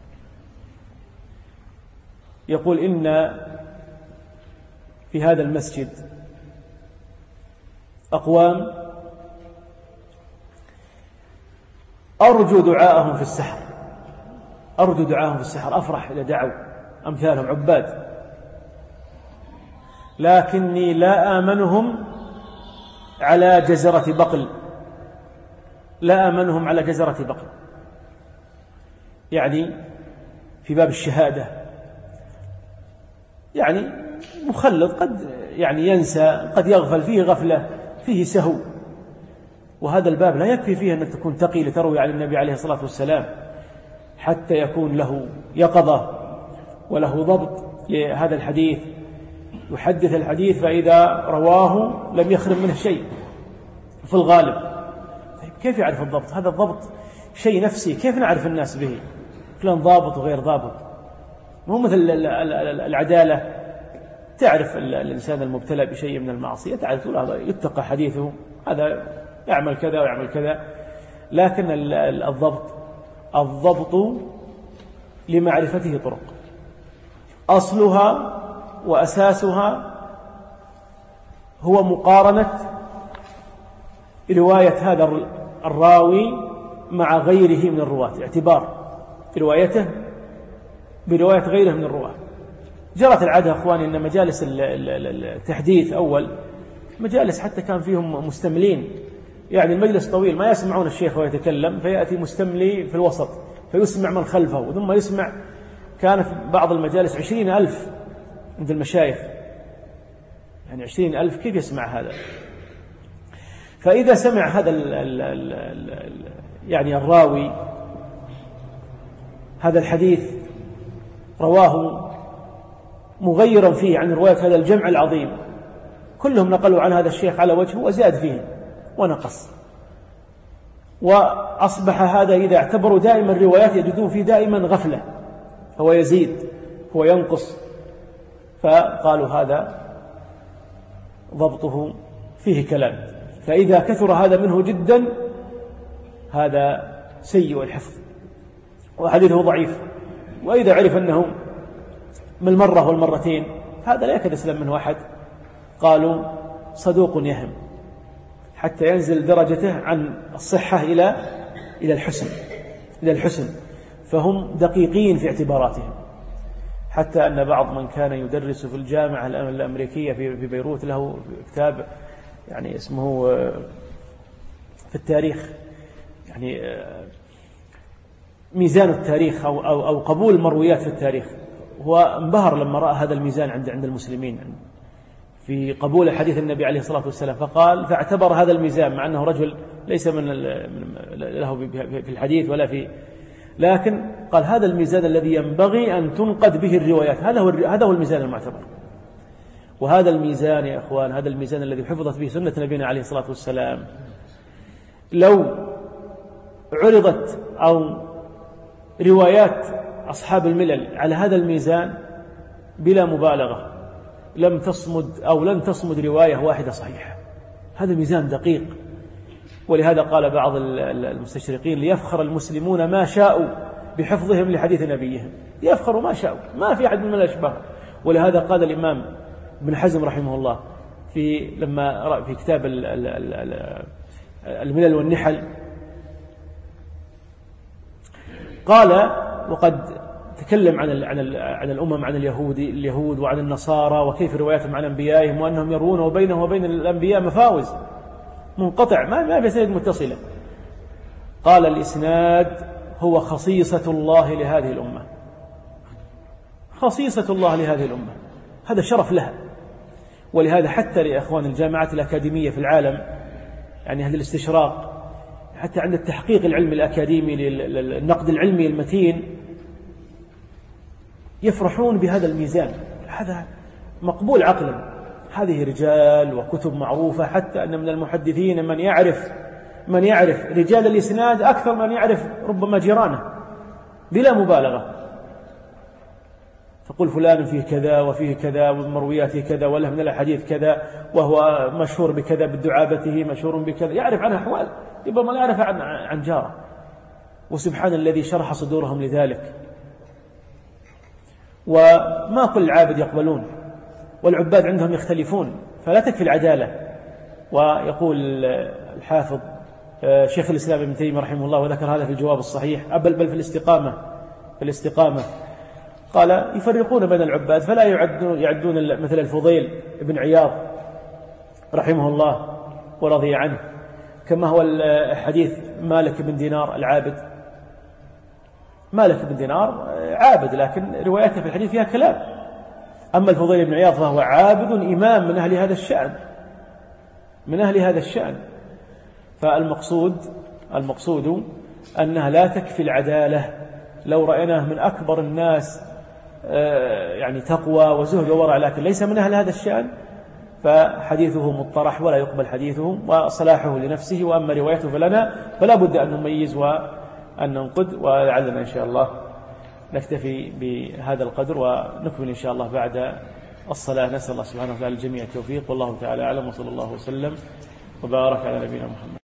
يقول إن في هذا المسجد أقوام أرجو دعاءهم في السحر، أرجو دعاءهم في السحر، أفرح إذا دعوا أمثالهم عباد، لكني لا آمنهم على جزرة بقل، لا آمنهم على جزرة بقل. يعني في باب الشهادة يعني مخلط، قد يعني ينسى، قد يغفل، فيه غفلة، فيه سهو، وهذا الباب لا يكفي فيه أنك تكون تقي لتروي عن النبي عليه الصلاة والسلام، حتى يكون له يقظة وله ضبط لهذا الحديث، يحدث الحديث فإذا رواه لم يخرم منه شيء في الغالب. طيب كيف يعرف الضبط؟ هذا الضبط شيء نفسي، كيف نعرف الناس به؟ فلان ضابط وغير ضابط. مو مثل العدالة، تعرف الإنسان المبتلى بشيء من المعصية، تعرف هذا يتقى حديثه، هذا يعمل كذا ويعمل كذا. لكن الضبط الضبط لمعرفته طرق، أصلها وأساسها هو مقارنة رواية هذا الراوي مع غيره من الرواة، اعتبار روايته برواية غيره من الرواة. جرت العادة أخواني أن مجالس التحديث أول مجالس حتى كان فيهم مستملين، يعني المجلس طويل ما يسمعون الشيخ ويتكلم، فيأتي مستملي في الوسط فيسمع من خلفه، ثم يسمع. كان في بعض المجالس عشرين ألف عند المشايخ، يعني عشرين ألف كيف يسمع هذا؟ فإذا سمع هذا ال ال ال ال يعني الراوي هذا الحديث رواه مغيرا فيه عن رواية هذا الجمع العظيم، كلهم نقلوا عن هذا الشيخ على وجهه وزاد فيه ونقص، وأصبح هذا إذا اعتبروا دائما الروايات يجدون فيه دائما غفلة، هو يزيد هو ينقص، فقالوا هذا ضبطه فيه كلام. فإذا كثر هذا منه جدا هذا سيء الحفظ وحديثه ضعيف. وإذا عرف أنه من المرة والمرتين هذا لا يكاد يسلم منه أحد، قالوا صدوق يهم، حتى ينزل درجته عن الصحة إلى إلى الحسن إلى الحسن فهم دقيقين في اعتباراتهم. حتى أن بعض من كان يدرس في الجامعة الأمريكية في بيروت له كتاب يعني اسمه في التاريخ، يعني ميزان التاريخ أو أو أو قبول المرويات في التاريخ. هو انبهر لما رأى هذا الميزان عند عند المسلمين في قبول حديث النبي عليه الصلاة والسلام، فقال فاعتبر هذا الميزان، مع أنه رجل ليس من له في الحديث ولا في، لكن قال هذا الميزان الذي ينبغي أن تنقد به الروايات، هذا هو هذا هو الميزان المعتبر. وهذا الميزان يا أخوان، هذا الميزان الذي حفظت به سنة نبينا عليه الصلاة والسلام، لو عرضت أو روايات أصحاب الملل على هذا الميزان بلا مبالغة لم تصمد أو لن تصمد رواية واحدة صحيحة. هذا ميزان دقيق. ولهذا قال بعض المستشرقين ليفخر المسلمون ما شاءوا بحفظهم لحديث نبيهم، يفخروا ما شاءوا، ما في أحد من الأشباه. ولهذا قال الإمام ابن حزم رحمه الله في لما رأى في كتاب الملل والنحل، قال وقد تكلم عن عن عن الأمم، عن اليهود اليهود وعن النصارى وكيف رواياتهم عن أنبيائهم، وأنهم يرون وبينه وبين الأنبياء مفاوز منقطع ما ما بسند متصلة. قال الإسناد هو خصيصة الله لهذه الأمة، خصيصة الله لهذه الأمة، هذا شرف لها. ولهذا حتى لإخوان الجامعات الأكاديمية في العالم، يعني هذا الاستشراق حتى عند التحقيق العلمي الأكاديمي للنقد العلمي المتين يفرحون بهذا الميزان، هذا مقبول عقلا. هذه رجال وكتب معروفة، حتى أن من المحدثين من يعرف من يعرف رجال الإسناد أكثر من يعرف ربما جيرانه بلا مبالغة. تقول فلان فيه كذا وفيه كذا ومروياته كذا وله من الحديث كذا وهو مشهور بكذا بدعابته، مشهور بكذا، يعرف عنها أحوال ربما لا يعرف عن عن جاره. وسبحان الذي شرح صدورهم لذلك. وما كل العابد يقبلون، والعباد عندهم يختلفون، فلا تكفي العدالة. ويقول الحافظ شيخ الإسلام ابن تيمية رحمه الله، وذكر هذا في الجواب الصحيح، بل بل في الاستقامة في الاستقامة قال يفرقون بين العباد فلا يعدون يعدون مثل الفضيل بن عياض رحمه الله ورضي عنه، كما هو الحديث مالك بن دينار العابد. مالك بن دينار عابد، لكن رواياته في الحديث فيها كلام. أما الفضيل بن عياض فهو عابد إمام من أهل هذا الشأن من أهل هذا الشأن. فالمقصود المقصود أنها لا تكفي العدالة. لو رأيناه من أكبر الناس يعني تقوى وزهد وورع، لكن ليس من أهل هذا الشأن، فحديثه مطرح ولا يقبل حديثه، وصلاحه لنفسه. وأما روايته فلنا فلا بد أن نميز وأن ننقد. ولعلنا إن شاء الله نكتفي بهذا القدر ونكمل إن شاء الله بعد الصلاة. نسأل الله سبحانه وتعالى الجميع التوفيق، والله تعالى أعلم، وصلى الله وسلم وبارك على نبينا محمد.